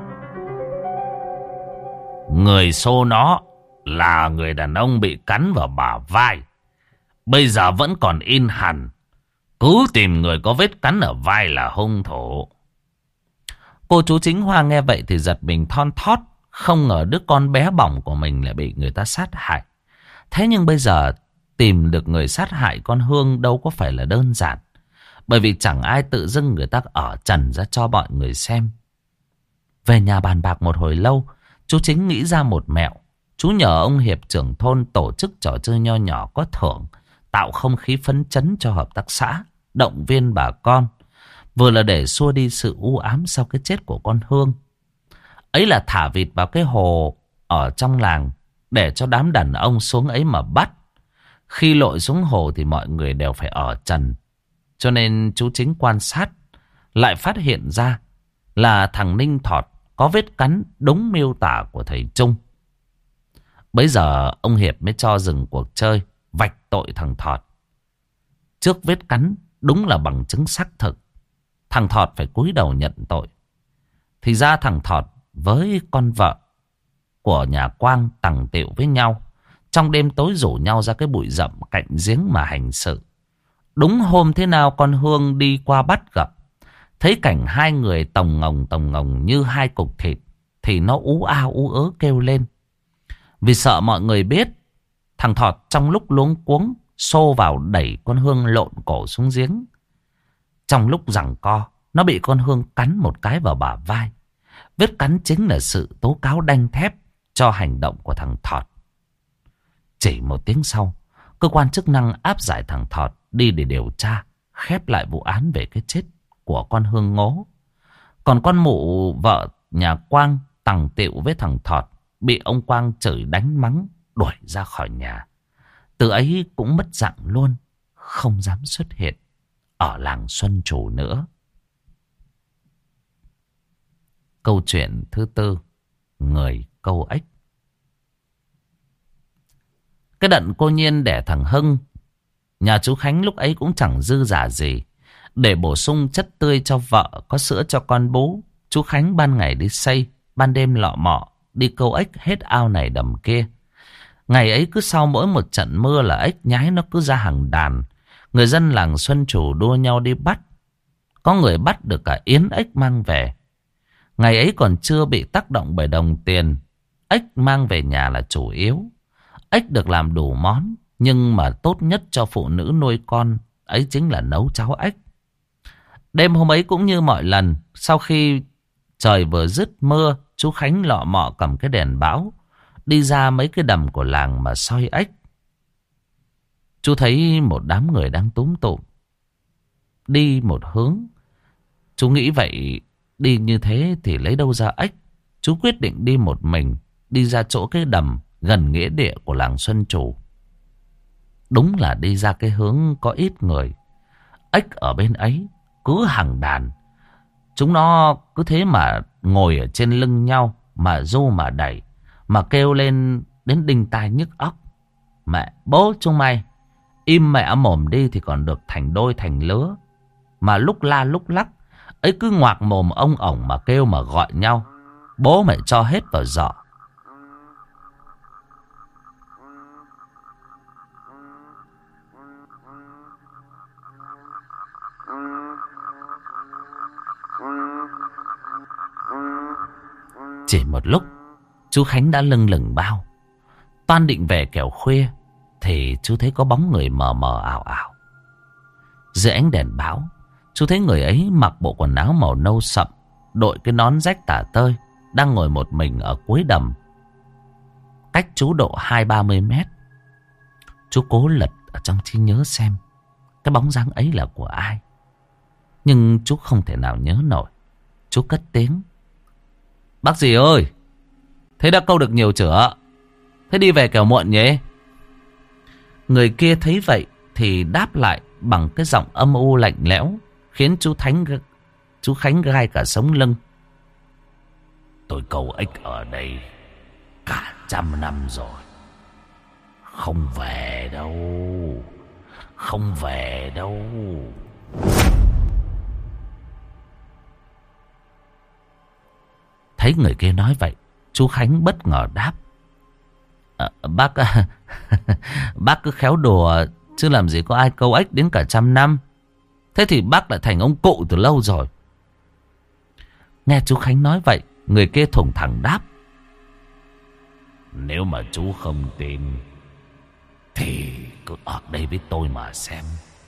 Người xô nó là người đàn ông bị cắn vào bả vai, bây giờ vẫn còn in hằn. Cứ tìm người có vết cắn ở vai là hung thủ. Cô chú Chính Hoa nghe vậy thì giật mình thon thót. Không ngờ đứa con bé bỏng của mình lại bị người ta sát hại. Thế nhưng bây giờ tìm được người sát hại con Hương đâu có phải là đơn giản. Bởi vì chẳng ai tự dưng người ta ở trần ra cho mọi người xem. Về nhà bàn bạc một hồi lâu, chú Chính nghĩ ra một mẹo. Chú nhờ ông Hiệp trưởng thôn tổ chức trò chơi nho nhỏ có thưởng, tạo không khí phấn chấn cho hợp tác xã, động viên bà con. Vừa là để xua đi sự u ám sau cái chết của con Hương. Ấy là thả vịt vào cái hồ ở trong làng, để cho đám đàn ông xuống ấy mà bắt. Khi lội xuống hồ thì mọi người đều phải ở trần. Cho nên chú Chính quan sát, lại phát hiện ra là thằng Ninh Thọt có vết cắn đúng miêu tả của thầy Trung. Bấy giờ ông Hiệp mới cho dừng cuộc chơi, vạch tội thằng Thọt. Trước vết cắn đúng là bằng chứng xác thực, thằng Thọt phải cúi đầu nhận tội. Thì ra thằng Thọt với con vợ của nhà Quang tằng tiệu với nhau, trong đêm tối rủ nhau ra cái bụi rậm cạnh giếng mà hành sự. Đúng hôm thế nào con Hương đi qua bắt gặp, thấy cảnh hai người tồng ngồng tồng ngồng như hai cục thịt, thì nó ú a ú ớ kêu lên. Vì sợ mọi người biết, thằng Thọt trong lúc luống cuống xô vào đẩy con Hương lộn cổ xuống giếng. Trong lúc giằng co, nó bị con Hương cắn một cái vào bả vai. Vết cắn chính là sự tố cáo đanh thép cho hành động của thằng Thọt. Chỉ một tiếng sau, cơ quan chức năng áp giải thằng Thọt đi để điều tra, khép lại vụ án về cái chết của con Hương Ngố. Còn con mụ vợ nhà Quang tằng tiệu với thằng Thọt bị ông Quang chửi đánh mắng, đuổi ra khỏi nhà. Từ ấy cũng mất dạng luôn, không dám xuất hiện ở làng Xuân Chủ nữa. Câu chuyện thứ tư, người câu ếch. Cái đận cô Nhiên đẻ thằng Hưng, nhà chú Khánh lúc ấy cũng chẳng dư giả gì. Để bổ sung chất tươi cho vợ, có sữa cho con bú, chú Khánh ban ngày đi xây, ban đêm lọ mọ đi câu ếch hết ao này đầm kia. Ngày ấy cứ sau mỗi một trận mưa là ếch nhái nó cứ ra hàng đàn. Người dân làng Xuân Chủ đua nhau đi bắt. Có người bắt được cả yến ếch mang về. Ngày ấy còn chưa bị tác động bởi đồng tiền, ếch mang về nhà là chủ yếu. Ếch được làm đủ món, nhưng mà tốt nhất cho phụ nữ nuôi con ấy chính là nấu cháo ếch. Đêm hôm ấy cũng như mọi lần, sau khi trời vừa dứt mưa, chú Khánh lọ mọ cầm cái đèn bão đi ra mấy cái đầm của làng mà soi ếch. Chú thấy một đám người đang túm tụm đi một hướng. Chú nghĩ vậy, đi như thế thì lấy đâu ra ếch. Chú quyết định đi một mình, đi ra chỗ cái đầm gần nghĩa địa của làng Xuân Chủ. Đúng là đi ra cái hướng có ít người. Ếch ở bên ấy cứ hàng đàn, Chúng nó cứ thế mà ngồi ở trên lưng nhau, mà ru mà đẩy, mà kêu lên đến đinh tai nhức óc. Mẹ bố chúng mày, im mẹ mồm đi thì còn được thành đôi thành lứa. Mà lúc la lúc lắc, ấy cứ ngoạc mồm ông ổng mà kêu mà gọi nhau. Bố mẹ cho hết vào giỏ. Chỉ một lúc, chú Khánh đã lưng lửng bao. Toan định về kẻo khuya, thì chú thấy có bóng người mờ mờ ảo ảo. Dưới ánh đèn báo, chú thấy người ấy mặc bộ quần áo màu nâu sậm, đội cái nón rách tả tơi, đang ngồi một mình ở cuối đầm, cách chú độ hai ba mươi mét. Chú cố lật ở trong trí nhớ xem cái bóng dáng ấy là của ai, nhưng chú không thể nào nhớ nổi. Chú cất tiếng: "Bác gì ơi, thế đã câu được nhiều chửa, thế đi về kẻo muộn nhỉ?" Người kia thấy vậy thì đáp lại bằng cái giọng âm u lạnh lẽo, khiến chú Thánh chú Khánh gai cả sống lưng: "Tôi câu ếch ở đây cả trăm năm rồi, không về đâu, không về đâu." Thấy người kia nói vậy, chú Khánh bất ngờ đáp: à, Bác à, bác cứ khéo đùa, chứ làm gì có ai câu ếch đến cả trăm năm. Thế thì bác đã thành ông cụ từ lâu rồi. Nghe chú Khánh nói vậy, người kia thủng thẳng đáp: "Nếu mà chú không tin thì cứ ở đây với tôi mà xem."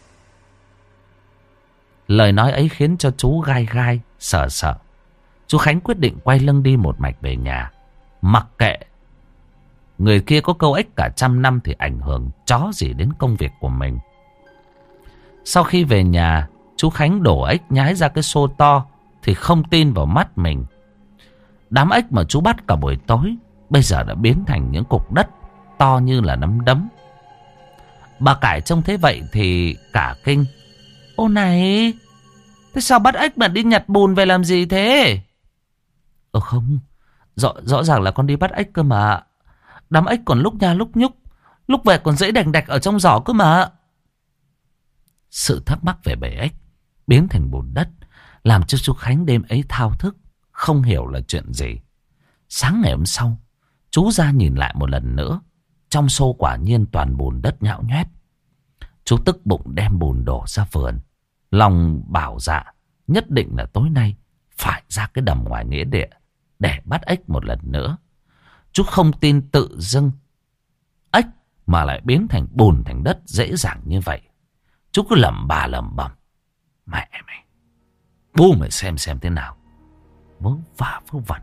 Lời nói ấy khiến cho chú gai gai, sợ sợ. Chú Khánh quyết định quay lưng đi một mạch về nhà, mặc kệ người kia có câu ếch cả trăm năm thì ảnh hưởng chó gì đến công việc của mình. Sau khi về nhà, chú Khánh đổ ếch nhái ra cái xô to thì không tin vào mắt mình. Đám ếch mà chú bắt cả buổi tối bây giờ đã biến thành những cục đất to như là nắm đấm. Bà Cải trông thế vậy thì cả kinh: "Ô này, thế sao bắt ếch mà đi nhặt bùn về làm gì thế?" "Ờ không, rõ, rõ ràng là con đi bắt ếch cơ mà. Đám ếch còn lúc nha lúc nhúc, lúc về còn dễ đành đạch ở trong giỏ cơ mà." Sự thắc mắc về bể ếch biến thành bùn đất làm cho chú Khánh đêm ấy thao thức, không hiểu là chuyện gì. Sáng ngày hôm sau, chú ra nhìn lại một lần nữa. Trong xô quả nhiên toàn bùn đất nhão nhoét. Chú tức bụng đem bùn đổ ra vườn, lòng bảo dạ nhất định là tối nay phải ra cái đầm ngoài nghĩa địa để bắt ếch một lần nữa. Chú không tin tự dưng ếch mà lại biến thành bùn thành đất dễ dàng như vậy. Chú cứ lẩm bà lẩm bẩm: "Mẹ mày, bố mày xem xem thế nào." Vớ vả vớ vẩn.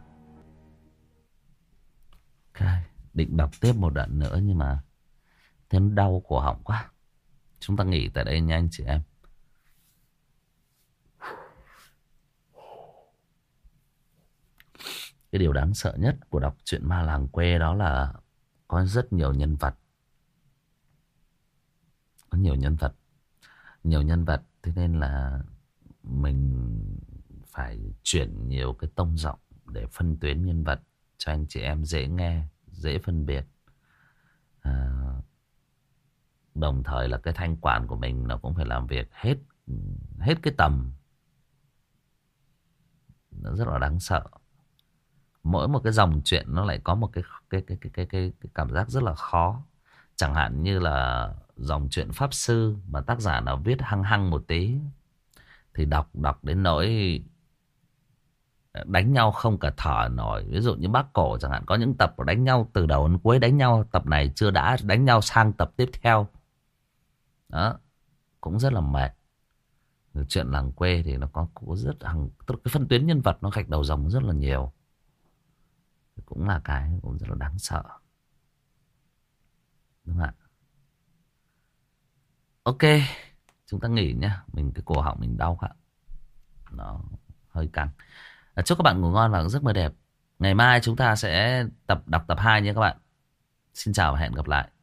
Ok, định đọc tiếp một đoạn nữa nhưng mà thêm đau cổ họng quá. Chúng ta nghỉ tại đây nha anh chị em. Cái điều đáng sợ nhất của đọc truyện ma làng quê đó là có rất nhiều nhân vật. Có nhiều nhân vật. Nhiều nhân vật, thế nên là mình phải chuyển nhiều cái tông giọng để phân tuyến nhân vật cho anh chị em dễ nghe, dễ phân biệt. À, đồng thời là cái thanh quản của mình nó cũng phải làm việc hết hết cái tầm. Nó rất là đáng sợ. Mỗi một cái dòng chuyện nó lại có một cái cái cái cái cái cái, cái cảm giác rất là khó. Chẳng hạn như là dòng chuyện pháp sư mà tác giả nào viết hăng hăng một tí thì đọc đọc đến nỗi đánh nhau không cả thở nổi. Ví dụ như Bác Cổ chẳng hạn, có những tập đánh nhau từ đầu đến cuối, đánh nhau tập này chưa đã, đánh nhau sang tập tiếp theo. Đó, cũng rất là mệt. Chuyện làng quê thì nó có, có rất hàng, cái phân tuyến nhân vật nó gạch đầu dòng rất là nhiều. Cũng là cái cũng rất là đáng sợ. Đúng không ạ? Ok, chúng ta nghỉ nhá. Mình cái cổ họng mình đau ạ. Nó hơi căng. À, chúc các bạn ngủ ngon và giấc mơ đẹp. Ngày mai chúng ta sẽ tập đọc tập hai nhé các bạn. Xin chào và hẹn gặp lại.